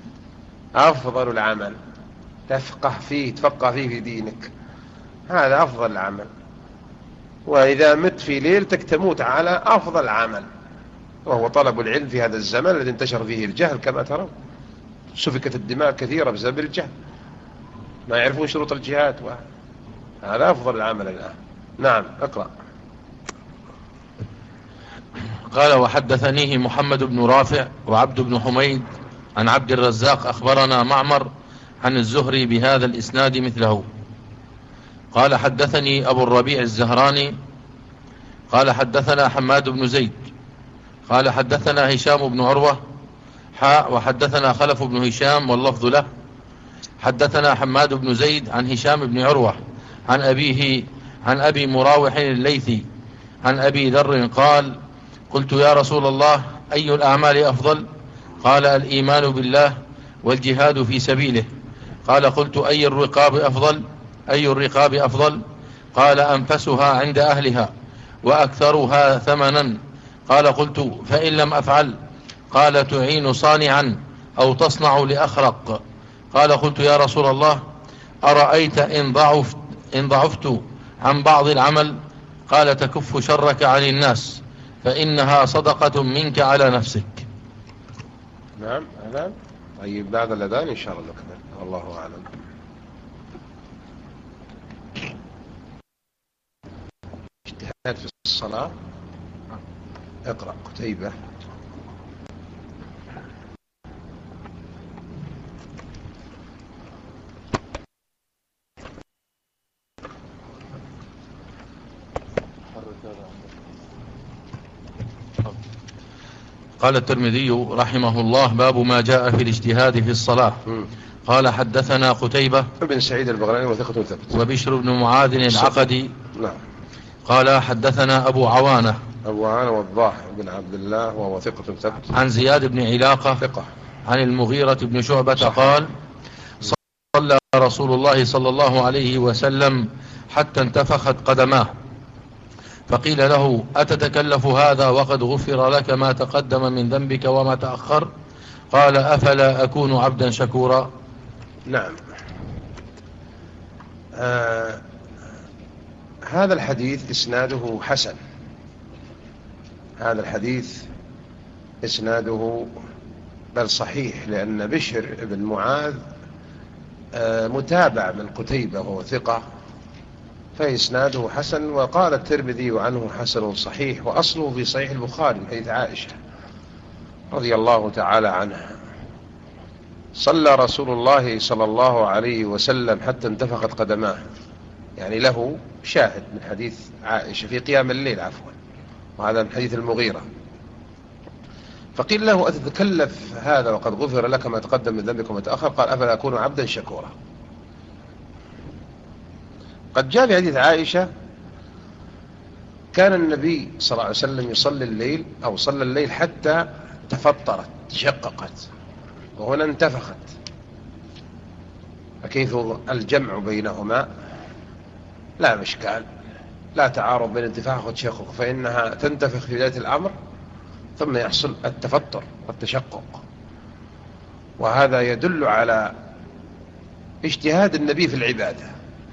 [SPEAKER 1] أفضل العمل، تفقه فيه تفقه فيه في دينك، هذا أفضل العمل. وإذا مت في ليلتك تموت على أفضل عمل، وهو طلب العلم في هذا الزمان الذي انتشر فيه الجهل كما ترون، سفكت الدماء كثيرة بسبب الجهل، ما يعرفون شروط الجهاد، هذا أفضل العمل الآن. نعم اقرأ.
[SPEAKER 2] قال وحدثنيه محمد بن رافع وعبد بن حميد عن عبد الرزاق أخبرنا معمر عن الزهري بهذا الإسناد مثله. قال حدثني أبو الربيع الزهراني قال حدثنا حماد بن زيد قال حدثنا هشام بن عروة حاء وحدثنا خلف بن هشام واللفظ له. حدثنا حماد بن زيد عن هشام بن عروة عن أبيه عن أبي مراوح الليثي عن أبي ذر قال قلت يا رسول الله أي الأعمال أفضل؟ قال الإيمان بالله والجهاد في سبيله. قال قلت أي الرقاب أفضل؟ أي الرقاب أفضل؟ قال أنفسها عند أهلها وأكثرها ثمنا. قال قلت فإن لم أفعل؟ قال تعين صانعا أو تصنع لأخرق. قال قلت يا رسول الله أرأيت إن ضعفت, إن ضعفت عن بعض العمل؟ قال تكف شرك عن الناس فإنها صدقة منك على نفسك.
[SPEAKER 1] نعم أذان. طيب بعد الأذان إن شاء الله نكمل، والله أعلم. اجتهاد في الصلاة. اقرأ قتيبة.
[SPEAKER 2] قال الترمذي رحمه الله باب ما جاء في الاجتهاد في الصلاة. قال حدثنا قتيبة
[SPEAKER 1] بن سعيد البغلاني وثقة ثبت،
[SPEAKER 2] وبشر بن معاذ العقدي.
[SPEAKER 1] نعم.
[SPEAKER 2] قال حدثنا أبو عوانة
[SPEAKER 1] أبو عوانة وضاح بن عبد الله وهو ثقة ثبت،
[SPEAKER 2] عن زياد بن علاقة
[SPEAKER 1] ثقة،
[SPEAKER 2] عن المغيرة بن شعبة
[SPEAKER 1] صح.
[SPEAKER 2] قال صلى رسول الله صلى الله عليه وسلم حتى انتفخت قدماه، فقيل له أتتكلف هذا وقد غفر لك ما تقدم من ذنبك وما تأخر؟ قال أفلا أكون عبدا شكورا.
[SPEAKER 1] نعم. آه هذا الحديث إسناده حسن، هذا الحديث إسناده بل صحيح، لأن بشر بن معاذ آه متابع من قتيبة وهو ثقة، فإسناده حسن. وقال الترمذي عنه حسن صحيح، وأصله في صحيح البخاري من حديث عائشة رضي الله تعالى عنها. صلى رسول الله صلى الله عليه وسلم حتى انتفخت قدماه، يعني له شاهد من حديث عائشة في قيام الليل عفوا، وهذا من حديث المغيرة. فقيل له أتتكلف هذا وقد غفر لك ما تقدم من ذنبك وما تأخر؟ قال أفلا أكون عبدا شكورا. قد جاء في حديث عائشة كان النبي صلى الله عليه وسلم يصلي الليل أو صلى الليل حتى تفطرت تشققت وهنا انتفخت، فكيف الجمع بينهما؟ لا مشكال، لا تعارض بين انتفاخ وتشقق، فإنها تنتفخ في بداية الأمر ثم يحصل التفطر والتشقق، وهذا يدل على اجتهاد النبي في العبادة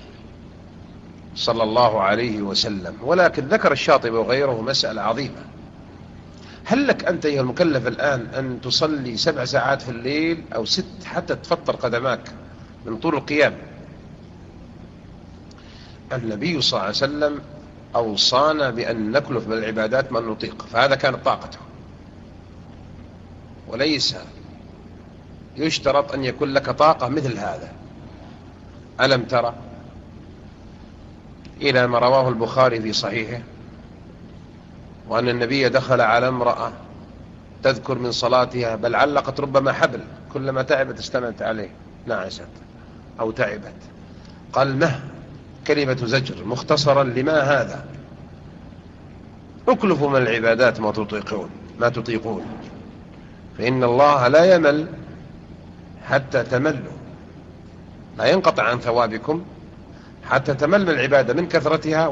[SPEAKER 1] صلى الله عليه وسلم. ولكن ذكر الشاطبي وغيره مسألة عظيمة: هل لك أنت أيها المكلف الآن أن تصلي سبع ساعات في الليل أو ست حتى تفطر قدماك من طول القيام؟ النبي صلى الله عليه وسلم أوصانا بأن نكلف من العبادات ما نطيق، فهذا كانت طاقته، وليس يشترط أن يكون لك طاقة مثل هذا. ألم ترى إلى ما رواه البخاري في صحيحه وأن النبي دخل على امرأة تذكر من صلاتها بل علقت ربما حبل، كلما تعبت استمعت عليه، نعست أو تعبت، قال مه كلمة زجر مختصرا لما هذا، اكلفوا من العبادات ما تطيقون ما تطيقون فإن الله لا يمل حتى تملوا، لا ينقطع عن ثوابكم حتى تمل من العبادة من كثرتها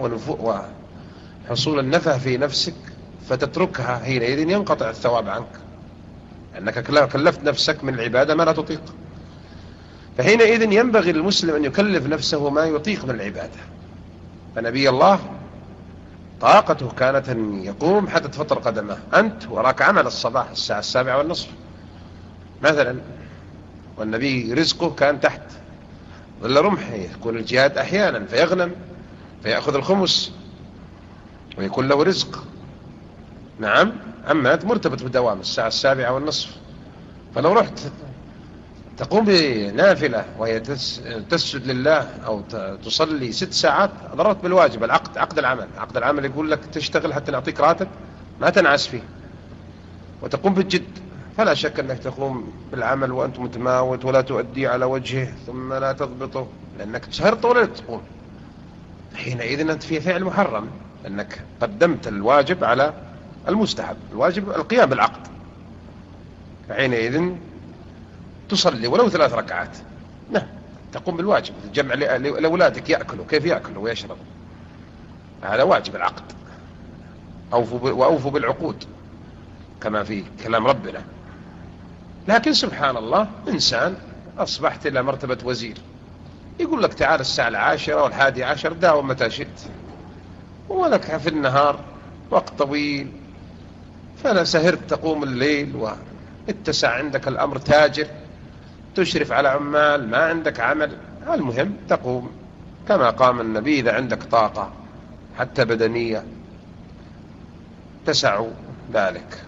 [SPEAKER 1] وحصول النفه في نفسك فتتركها، حينئذ ينقطع الثواب عنك أنك كلفت نفسك من العبادة ما لا تطيق. فحينئذ ينبغي للمسلم أن يكلف نفسه ما يطيق من العبادة. فنبي الله طاقته كانت أن يقوم حتى تفطر قدمه، أنت وراك عمل الصباح الساعة السابعة والنصف مثلا، والنبي رزقه كان تحت ولا رمحه، يكون الجهاد أحيانا فيغنم فيأخذ الخمس ويكون له رزق. نعم، أما أنت مرتبط بدوام الساعة السابعة والنصف، فلو رحت تقوم بنافلة وهي تسجد لله أو تصلي ست ساعات ضررت بالواجب. العقد عقد العمل عقد العمل يقول لك تشتغل حتى نعطيك راتب ما تنعس فيه وتقوم بالجد، فلا شك أنك تقوم بالعمل وأنت متماوت ولا تؤدي على وجهه ثم لا تضبطه لأنك سهرت ولا تقوم، حينئذ أنت في فعل محرم أنك قدمت الواجب على المستحب. الواجب القيام بالعقد، حينئذ تصلي ولو ثلاث ركعات، نعم تقوم بالواجب، الجمع لأولادك يأكلوا كيف يأكلوا ويشربوا، هذا واجب العقد. أوفوا وأوفوا بالعقود كما في كلام ربنا. لكن سبحان الله إنسان أصبحت إلى مرتبة وزير يقول لك تعال الساعة العاشرة والحادي عشر داوم متى شئت، ولك في النهار وقت طويل، فلا سهرت تقوم الليل واتسع عندك الأمر، تاجر تشرف على عمال ما عندك عمل، المهم تقوم كما قام النبي إذا عندك طاقة حتى بدنية تسع ذلك.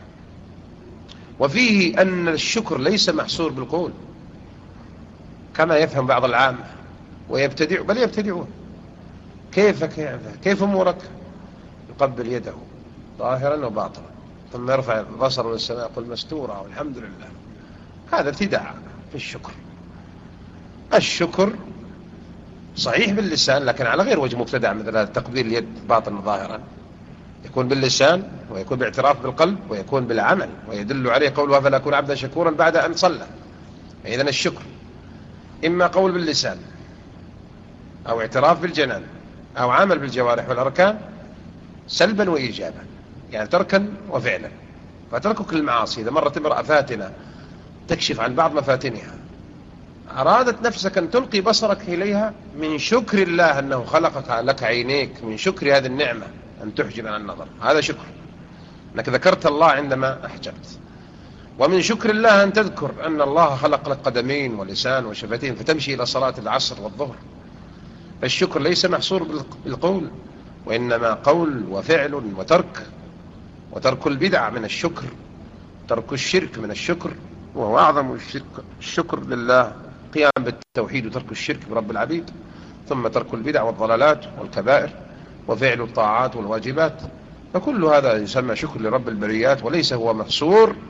[SPEAKER 1] وفيه أن الشكر ليس محصور بالقول كما يفهم بعض العامة ويبتدع، بل يبتدعون. كيف كيف كيف أمورك؟ يقبل يده ظاهرا وباطنا ثم يرفع البصر للسماء يقول مستورة والحمد لله، هذا ابتداع في الشكر. الشكر صحيح باللسان لكن على غير وجه مبتدع، مثل هذا تقبيل اليد باطنا ظاهرا، يكون باللسان ويكون باعتراف بالقلب ويكون بالعمل، ويدل عليه قوله فلا أكون عبدا شكورا بعد أن صلى. إذن الشكر إما قول باللسان أو اعتراف بالجنان أو عمل بالجوارح والأركان سلبا وإيجابا، يعني تركا وفعلا. فتركك للمعاصي، إذا مرت امرأة فاتنة تكشف عن بعض مفاتنها، أرادت نفسك أن تلقي بصرك إليها من شكر الله أنه خلقك لك عينيك، من شكر هذه النعمة أن تحجب عن النظر، هذا شكر أنك ذكرت الله عندما أحجبت. ومن شكر الله أن تذكر أن الله خلق لك قدمين ولسان وشفتين فتمشي إلى صلاة العصر والظهر. فالشكر ليس محصور بالقول، وإنما قول وفعل وترك، وترك البدع من الشكر، ترك الشرك من الشكر، وهو أعظم الشرك الشكر لله قيام بالتوحيد وترك الشرك برب العبيد، ثم ترك البدع والضلالات والكبائر وفعل الطاعات والواجبات. فكل هذا يسمى شكر لرب البريات، وليس هو محصور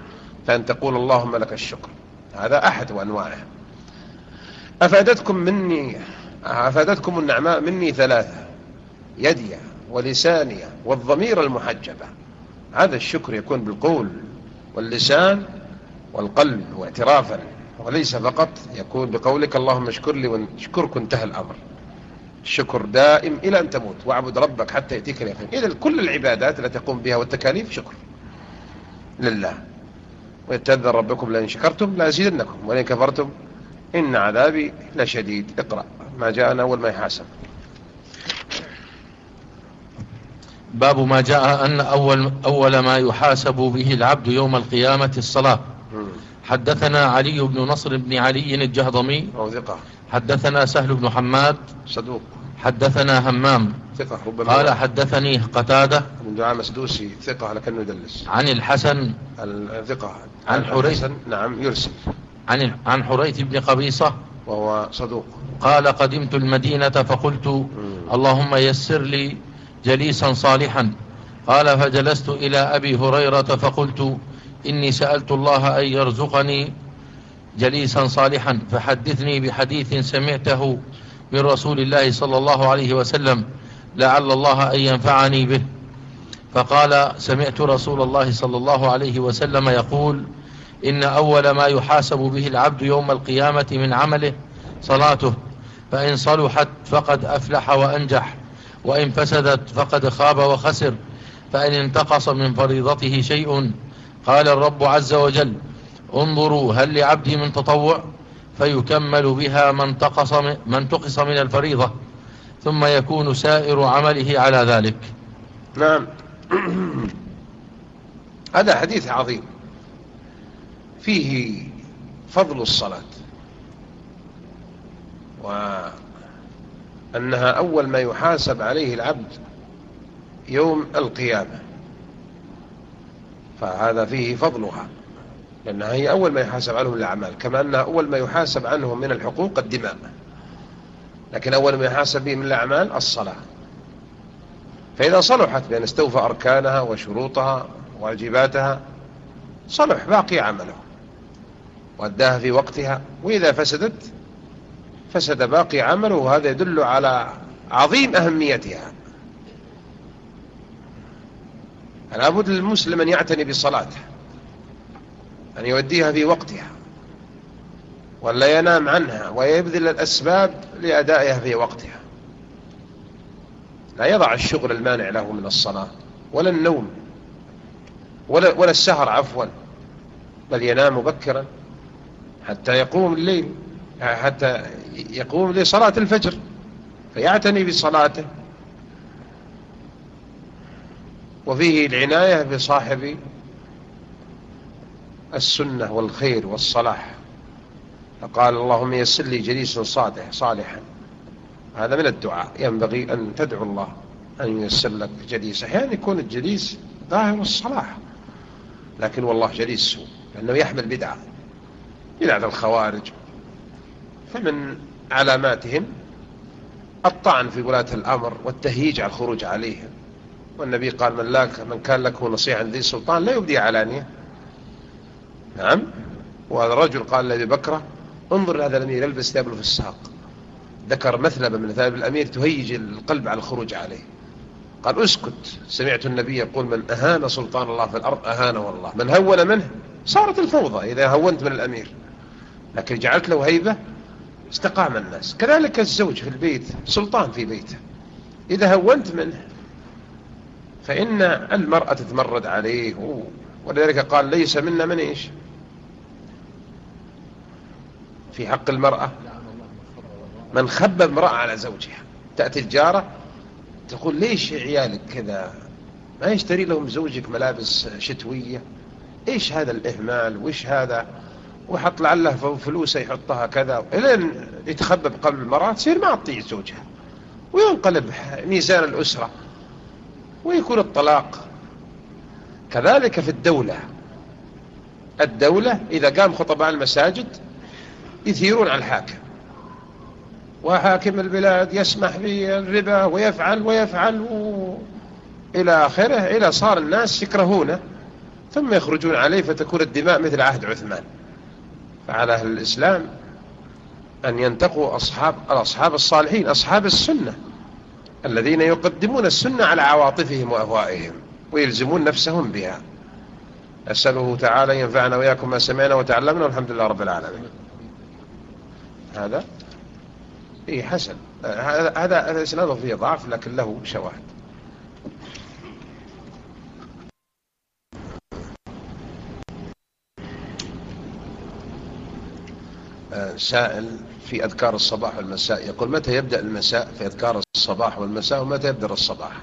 [SPEAKER 1] فأن تقول اللهم لك الشكر. هذا أحد أنواعه. أفادتكم مني أفادتكم النعماء مني ثلاثة: يدي ولساني والضمير المحجبة. هذا الشكر يكون بالقول واللسان والقلب واعترافا، وليس فقط يكون بقولك اللهم اشكر لي واشكرك انتهى الأمر. الشكر دائم إلى أن تموت، واعبد ربك حتى يأتيك اليقين. إذا كل العبادات التي تقوم بها والتكاليف شكر لله. ويتذر ربكم لئن شكرتم لأزيدنكم ولئن كفرتم إن عذابي لشديد. اقرأ ما جاءنا أول ما يحاسب.
[SPEAKER 2] باب ما جاء أن أول, أول ما يحاسب به العبد يوم القيامة الصلاة. حدثنا علي بن نصر بن علي الجهضمي
[SPEAKER 1] ثقة.
[SPEAKER 2] حدثنا سهل بن حماد
[SPEAKER 1] صدوق.
[SPEAKER 2] حدثنا همام
[SPEAKER 1] ثقة
[SPEAKER 2] قال حدثني قتادة
[SPEAKER 1] من دعاء مسدوسي ثقة لكنه يدلس.
[SPEAKER 2] عن الحسن
[SPEAKER 1] الثقة
[SPEAKER 2] عن حريث
[SPEAKER 1] نعم يرسل
[SPEAKER 2] عن عن حريث بن قبيصة
[SPEAKER 1] وهو صدوق.
[SPEAKER 2] قال قدمت المدينة فقلت مم. اللهم يسر لي جليسا صالحا. قال فجلست إلى أبي هريرة فقلت إني سألت الله أن يرزقني جليسا صالحا فحدثني بحديث سمعته من رسول الله صلى الله عليه وسلم لعل الله أن ينفعني به. فقال سمعت رسول الله صلى الله عليه وسلم يقول إن أول ما يحاسب به العبد يوم القيامة من عمله صلاته، فإن صلحت فقد أفلح وأنجح، وإن فسدت فقد خاب وخسر. فإن انتقص من فريضته شيء قال الرب عز وجل انظروا هل لعبدي من تطوع، فيكمل بها من تقص من تقص من الفريضة، ثم يكون سائر عمله على ذلك.
[SPEAKER 1] نعم. هذا حديث عظيم فيه فضل الصلاة، وأنها أول ما يحاسب عليه العبد يوم القيامة، فهذا فيه فضلها، لأنها هي أول ما يحاسب عنه من الأعمال، كما أنها أول ما يحاسب عنه من الحقوق الدماء، لكن أول ما يحاسب به من الأعمال الصلاة. فإذا صلحت بأن استوفى أركانها وشروطها وواجباتها صلح باقي عمله وأداها في وقتها، وإذا فسدت فسد باقي عمله، وهذا يدل على عظيم أهميتها. لابد للمسلم أن يعتني بصلاته، أن يوديها في وقتها ولا ينام عنها، ويبذل الأسباب لأدائها في وقتها. لا يضع الشغل المانع له من الصلاة ولا النوم ولا, ولا السهر عفوا، بل ينام مبكرا حتى يقوم الليل، حتى يقوم لصلاة الفجر، فيعتني بصلاته. وفيه العناية بصاحب السنة والخير والصلاح، فقال اللهم يسر لي جليسا صالح صالحا. هذا من الدعاء، ينبغي أن تدعو الله أن ييسر لك جليس. أحيانا يكون الجليس ظاهر الصلاح لكن والله جليس سوء، لأنه يحمل بدعة بدعة الخوارج. فمن علاماتهم الطعن في ولاة الأمر والتهييج على الخروج عليهم، والنبي قال من, لك من كان لك نصيحا ذي سلطان لا يبدي علانية. نعم. وهذا الرجل قال لأبي بكر انظر هذا الأمير يلبس ثياب الفساق، ذكر مثلبة من ثياب الأمير تهيج القلب على الخروج عليه. قال اسكت، سمعت النبي يقول من أهان سلطان الله في الأرض أهانه الله، من هون منه صارت الفوضى إذا هونت من الأمير، لكن جعلت له هيبة استقام الناس. كذلك الزوج في البيت سلطان في بيته، إذا هونت منه فإن المرأة تتمرد عليه. ولذلك قال ليس منا من إيش في حق المرأة من خبب امرأة على زوجها. تأتي الجارة تقول ليش عيالك كذا، ما يشتري لهم زوجك ملابس شتوية، إيش هذا الإهمال وإيش هذا، وحط لعله فلوسه يحطها كذا، إلين يتخبب قبل المرأة تصير ما تطيع زوجها، وينقلب ميزان الأسرة ويكون الطلاق. كذلك في الدولة، الدولة إذا قام خطباء المساجد يثيرون على الحاكم، وحاكم البلاد يسمح بالربا ويفعل ويفعل و... إلى آخره، إلى صار الناس يكرهونه ثم يخرجون عليه فتكون الدماء مثل عهد عثمان. فعلى أهل الإسلام أن ينتقوا أصحاب الأصحاب الصالحين، أصحاب السنة، الذين يقدمون السنة على عواطفهم وأهوائهم ويلزمون نفسهم بها. أسأله تعالى ينفعنا وإياكم ما سمعنا وتعلمنا، والحمد لله رب العالمين. هذا إيه حسن، هذا هذا إسناده فيه ضعف لكن له شواهد. سائل في أذكار الصباح والمساء يقول: متى يبدأ المساء في أذكار الصباح والمساء، ومتى يبدأ الصباح؟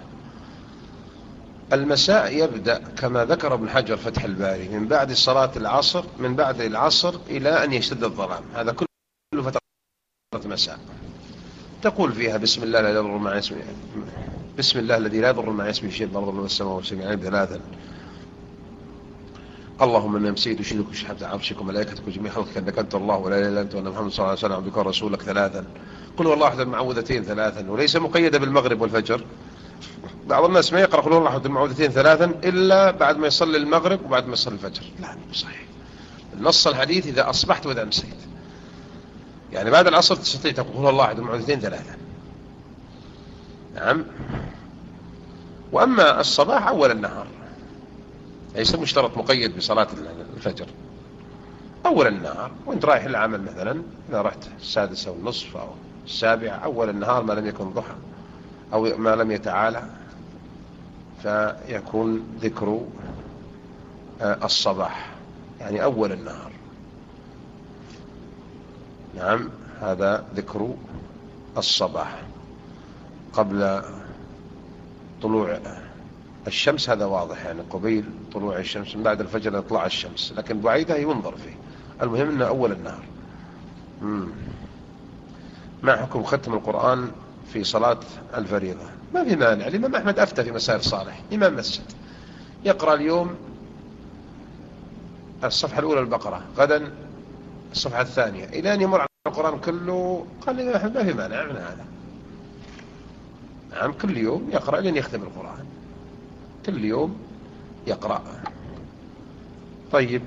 [SPEAKER 1] المساء يبدأ كما ذكر ابن حجر فتح الباري من بعد صلاة العصر، من بعد العصر إلى أن يشتد الظلام، هذا كله فترة مساء. تقول فيها بسم الله لا يضر مع اسمه، بسم الله الذي لا يضر مع اسمه شيء في الأرض والسماء والسماء ثلاثا. اللهم اني امسيت اشهدك شهاده عرشك وملائكتك وجميع خلقك انك انت الله ولا اله الا انت، وان محمد صلى الله عليه وسلم عبدك ورسولك ثلاثا. قل هو الله احد المعوذتين ثلاثا، وليس مقيدا بالمغرب والفجر. بعض الناس ما يقرأ قل هو الله احد المعوذتين ثلاثا الا بعد ما يصلي المغرب وبعد ما يصلي الفجر. لا، مو صحيح. النص الحديث اذا اصبحت واذا امسيت، يعني بعد العصر تستطيع تقول هو الله احد المعوذتين ثلاثا. نعم. واما الصباح اول النهار، ليس مشترط مقيد بصلاة الفجر. أول النهار وانت رايح العمل مثلا، إذا رحت السادسة والنصف أو السابعة، أول النهار ما لم يكن ضحى أو ما لم يتعالى، فيكون ذكر الصباح، يعني أول النهار. نعم، هذا ذكر الصباح قبل طلوع الشمس، هذا واضح، يعني قبيل طلوع الشمس، من بعد الفجر يطلع الشمس، لكن بعيدها ينظر فيه. المهم أنه أول النهار. مم. ما حكم ختم القرآن في صلاة الفريضة؟ ما في مانع. الإمام أحمد أفتى في مسائل صالح، إمام مسجد، يقرأ اليوم الصفحة الأولى البقرة، غدا الصفحة الثانية، إلى أن يمر على القرآن كله. قال الإمام أحمد ما في مانع من هذا. نعم، كل يوم يقرأ لين يختم القرآن، كل يوم يقرأ. طيب،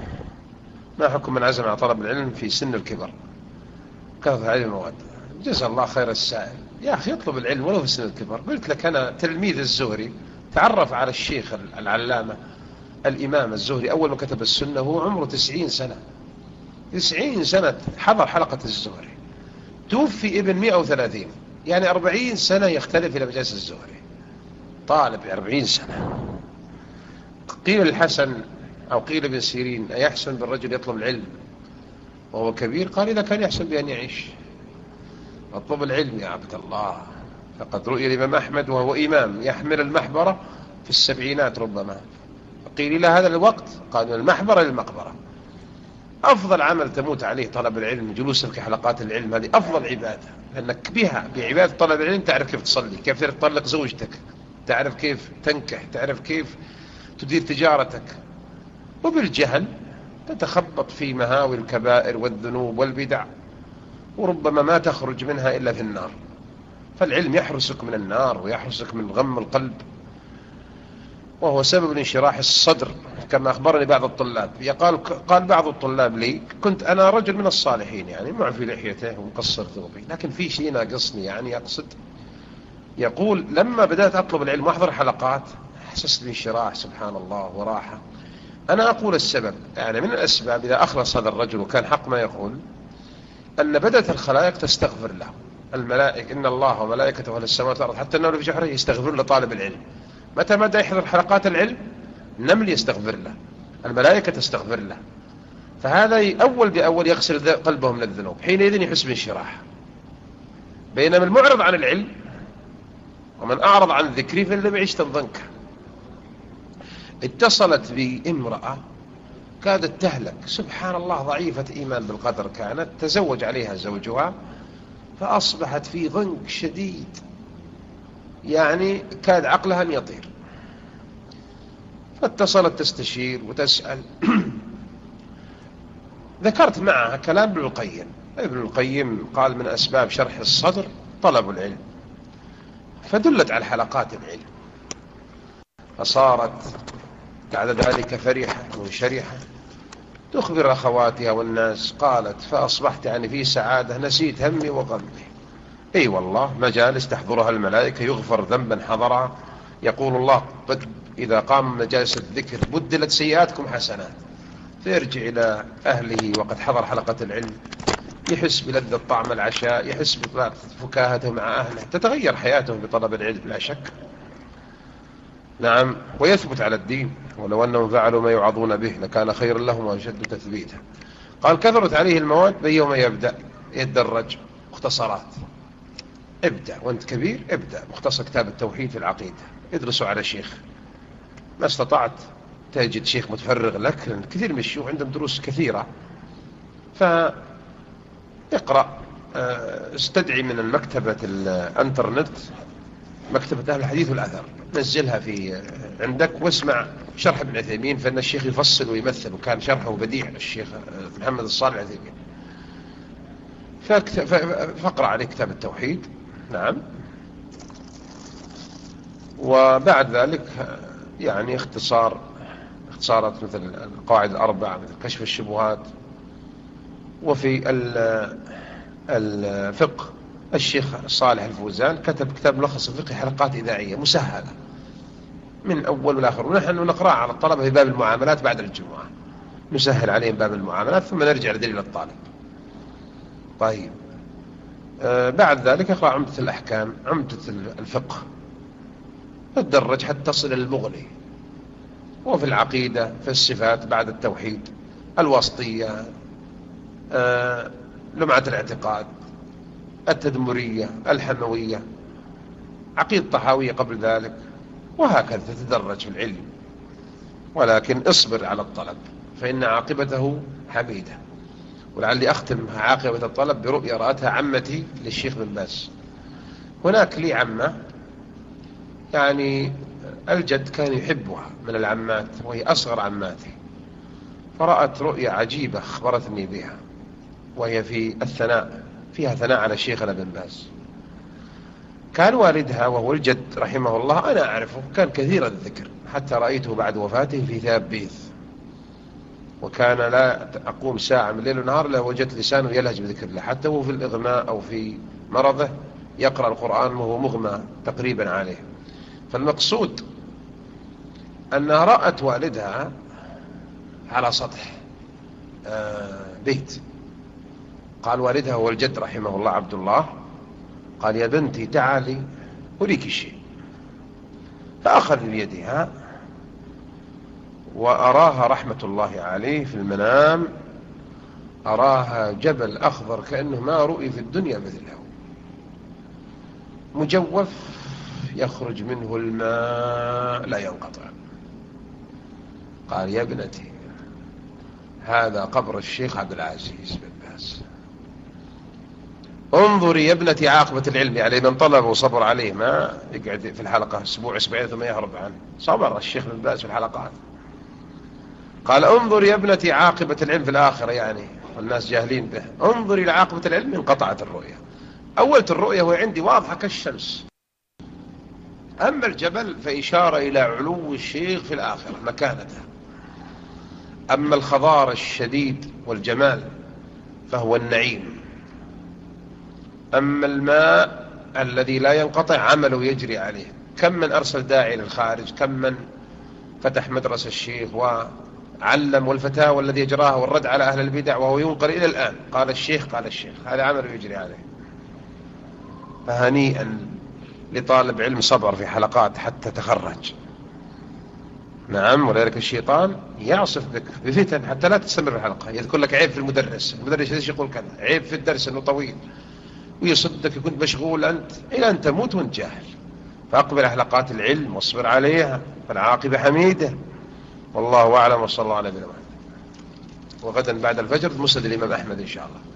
[SPEAKER 1] ما حكم من عزم على طلب العلم في سن الكبر كثرة علم المواد؟ جزا الله خير السائل. يا أخي يطلب العلم ولو في سن الكبر. قلت لك أنا تلميذ الزهري تعرف على الشيخ العلامة الإمام الزهري أول ما كتب السنة هو عمره تسعين سنة، تسعين سنة حضر حلقة الزهري. توفي ابن مئة وثلاثين، يعني أربعين سنة يختلف إلى مجالس الزهري، طالب أربعين سنة. قيل الحسن أو قيل ابن سيرين: أيحسن بالرجل يطلب العلم وهو كبير؟ قال: إذا كان يحسن بأن يعيش. اطلب العلم يا عبد الله، فقد رؤي الإمام أحمد وهو إمام يحمل المحبرة في السبعينات ربما. قيل إلى هذا الوقت، قال: من المحبرة للمقبرة. أفضل عمل تموت عليه طلب العلم، جلوسك في حلقات العلم، هذه أفضل عبادة، لأنك بها بعبادة طلب العلم تعرف كيف تصلي، كيف تطلق زوجتك، تعرف كيف تنكح، تعرف كيف تدير تجارتك. وبالجهل تتخبط في مهاوي الكبائر والذنوب والبدع، وربما ما تخرج منها إلا في النار. فالعلم يحرسك من النار ويحرسك من غم القلب، وهو سبب انشراح الصدر، كما أخبرني بعض الطلاب. يقال قال بعض الطلاب لي: كنت أنا رجل من الصالحين، يعني معفي لحيته ومقصر ثوبي، لكن في شيء ناقصني، يعني يقصد، يقول: لما بدأت أطلب العلم وأحضر حلقات حسست بانشراح سبحان الله وراحة. أنا أقول السبب، يعني من الأسباب إذا أخلص هذا الرجل وكان حق ما يقول، أن بدأت الخلائق تستغفر له. الملائكة، إن الله وملائكته أهل السماوات والأرض حتى النمل في جحره يستغفرون لطالب العلم. متى بدأ يحضر حلقات العلم النمل يستغفر له، الملائكة تستغفر له. فهذا أول بأول يغسل قلبه من الذنوب، حينئذ يحس بانشراح. بينما المعرض عن العلم ومن أعرض عن ذكري فإن لم يعش تنضنك. اتصلت بامرأة كادت تهلك، سبحان الله، ضعيفة إيمان بالقدر كانت، تزوج عليها زوجها فأصبحت في ضنك شديد، يعني كاد عقلها أن يطير. فاتصلت تستشير وتسأل. ذكرت معها كلام ابن القيم. ابن القيم قال: من أسباب شرح الصدر طلب العلم، فدلت على حلقات العلم، فصارت بعد ذلك فرحة منشرحة تخبر أخواتها والناس، قالت فأصبحت يعني في سعادة نسيت همي وغمي. أي والله مجالس تحضرها الملائكة يغفر ذنبا حضرها، يقول الله إذا قام مجالس الذكر بدلت سيئاتكم حسنات، فيرجع إلى أهله وقد حضر حلقة العلم، يحس بلذة طعم العشاء، يحس بفكاهته مع أهله، تتغير حياته بطلب العلم لا شك. نعم، ويثبت على الدين، ولو أنهم فعلوا ما يوعظون به لكان خيرا لهم وأشد تثبيتا. قال كثرت عليه المواد بيوم يبدأ يتدرج مختصرات، ابدأ وانت كبير، ابدأ مختصر كتاب التوحيد في العقيدة، ادرسوا على شيخ، ما استطعت تجد شيخ متفرغ لك، لأن كثير من الشيوخ عندهم دروس كثيرة، فاقرأ، استدعي من المكتبة الانترنت مكتبة أهل الحديث والأثر، نزلها في عندك واسمع شرح ابن عثيمين، فإن الشيخ يفصل ويمثل، وكان شرحه بديع الشيخ محمد الصالح العثيمين. فاقرأ عليه كتاب التوحيد. نعم، وبعد ذلك يعني اختصار اختصارات مثل القواعد الأربع، مثل كشف الشبهات. وفي الفقه الشيخ صالح الفوزان كتب كتاب ملخص الفقه حلقات إذاعية مسهلة من أول والآخر، ونحن نقرأ على الطلبة في باب المعاملات بعد الجمعة، نسهل عليهم باب المعاملات ثم نرجع لدليل الطالب. طيب، آه بعد ذلك اقرأ عمدة الأحكام، عمدة الفقه، تدرج حتى تصل للمغني. وفي العقيدة في الصفات بعد التوحيد، الوسطية، آه لمعة الاعتقاد، التدمرية، الحموية، عقيدة طحاوية قبل ذلك، وهكذا تتدرج في العلم. ولكن اصبر على الطلب فإن عاقبته حميدة. ولعلي أختم عاقبة الطلب برؤية رأتها عمتي للشيخ بن باز. هناك لي عمة يعني الجد كان يحبها من العمات، وهي أصغر عماتي، فرأت رؤية عجيبة أخبرتني بها، وهي في الثناء، فيها ثناء على شيخنا بن باز. كان والدها وهو الجد رحمه الله أنا أعرفه كان كثير الذكر، حتى رأيته بعد وفاته في ثياب بيث، وكان لا أقوم ساعة من ليل ونهار لا وجدت لسانه يلهج بذكر الله، حتى هو في الإغماء أو في مرضه يقرأ القرآن وهو مغمى تقريبا عليه. فالمقصود أنها رأت والدها على سطح بيت. قال والدها هو الجد رحمه الله عبد الله، قال يا بنتي تعالي أريك شيء. فأخذ بيدها وأراها رحمة الله عليه في المنام، أراها جبل أخضر كأنه ما رؤي في الدنيا مثله، مجوف يخرج منه الماء لا ينقطع. قال يا ابنتي هذا قبر الشيخ عبد العزيز بن باز، انظري يا ابنتي عاقبة العلم. يعني من طلب وصبر عليه ما يقعد في الحلقة اسبوع اسبوعين ثم يهرب عنه، صبر الشيخ بن باز في الحلقات. قال انظري يا ابنتي عاقبة العلم في الآخرة، يعني والناس جاهلين به، انظري لعاقبة العلم انقطعت الرؤية. أولت الرؤية وهي عندي واضحة كالشمس، أما الجبل فإشارة إلى علو الشيخ في الآخرة مكانته، أما الخضار الشديد والجمال فهو النعيم، أما الماء الذي لا ينقطع عمله يجري عليه. كم من أرسل داعي للخارج، كم من فتح مدرسة الشيخ وعلم، والفتاوى الذي يجراها والرد على أهل البدع وهو ينقل إلى الآن، قال الشيخ قال الشيخ، هذا عمله يجري عليه. فهنيئا لطالب علم صبر في حلقات حتى تخرج. نعم، ولذلك الشيطان يعصف بك بفتن حتى لا تستمر في الحلقة، يذكر لك عيب في المدرس، المدرس ليش يقول كذا، عيب في الدرس أنه طويل، ويصدك كنت مشغول أنت إلى أن تموت وانت جاهل. فأقبل حلقات العلم واصبر عليها، فالعاقبة حميدة. والله أعلم، وصلى الله على نبينا محمد. وغدا بعد الفجر مسند الإمام أحمد إن شاء الله.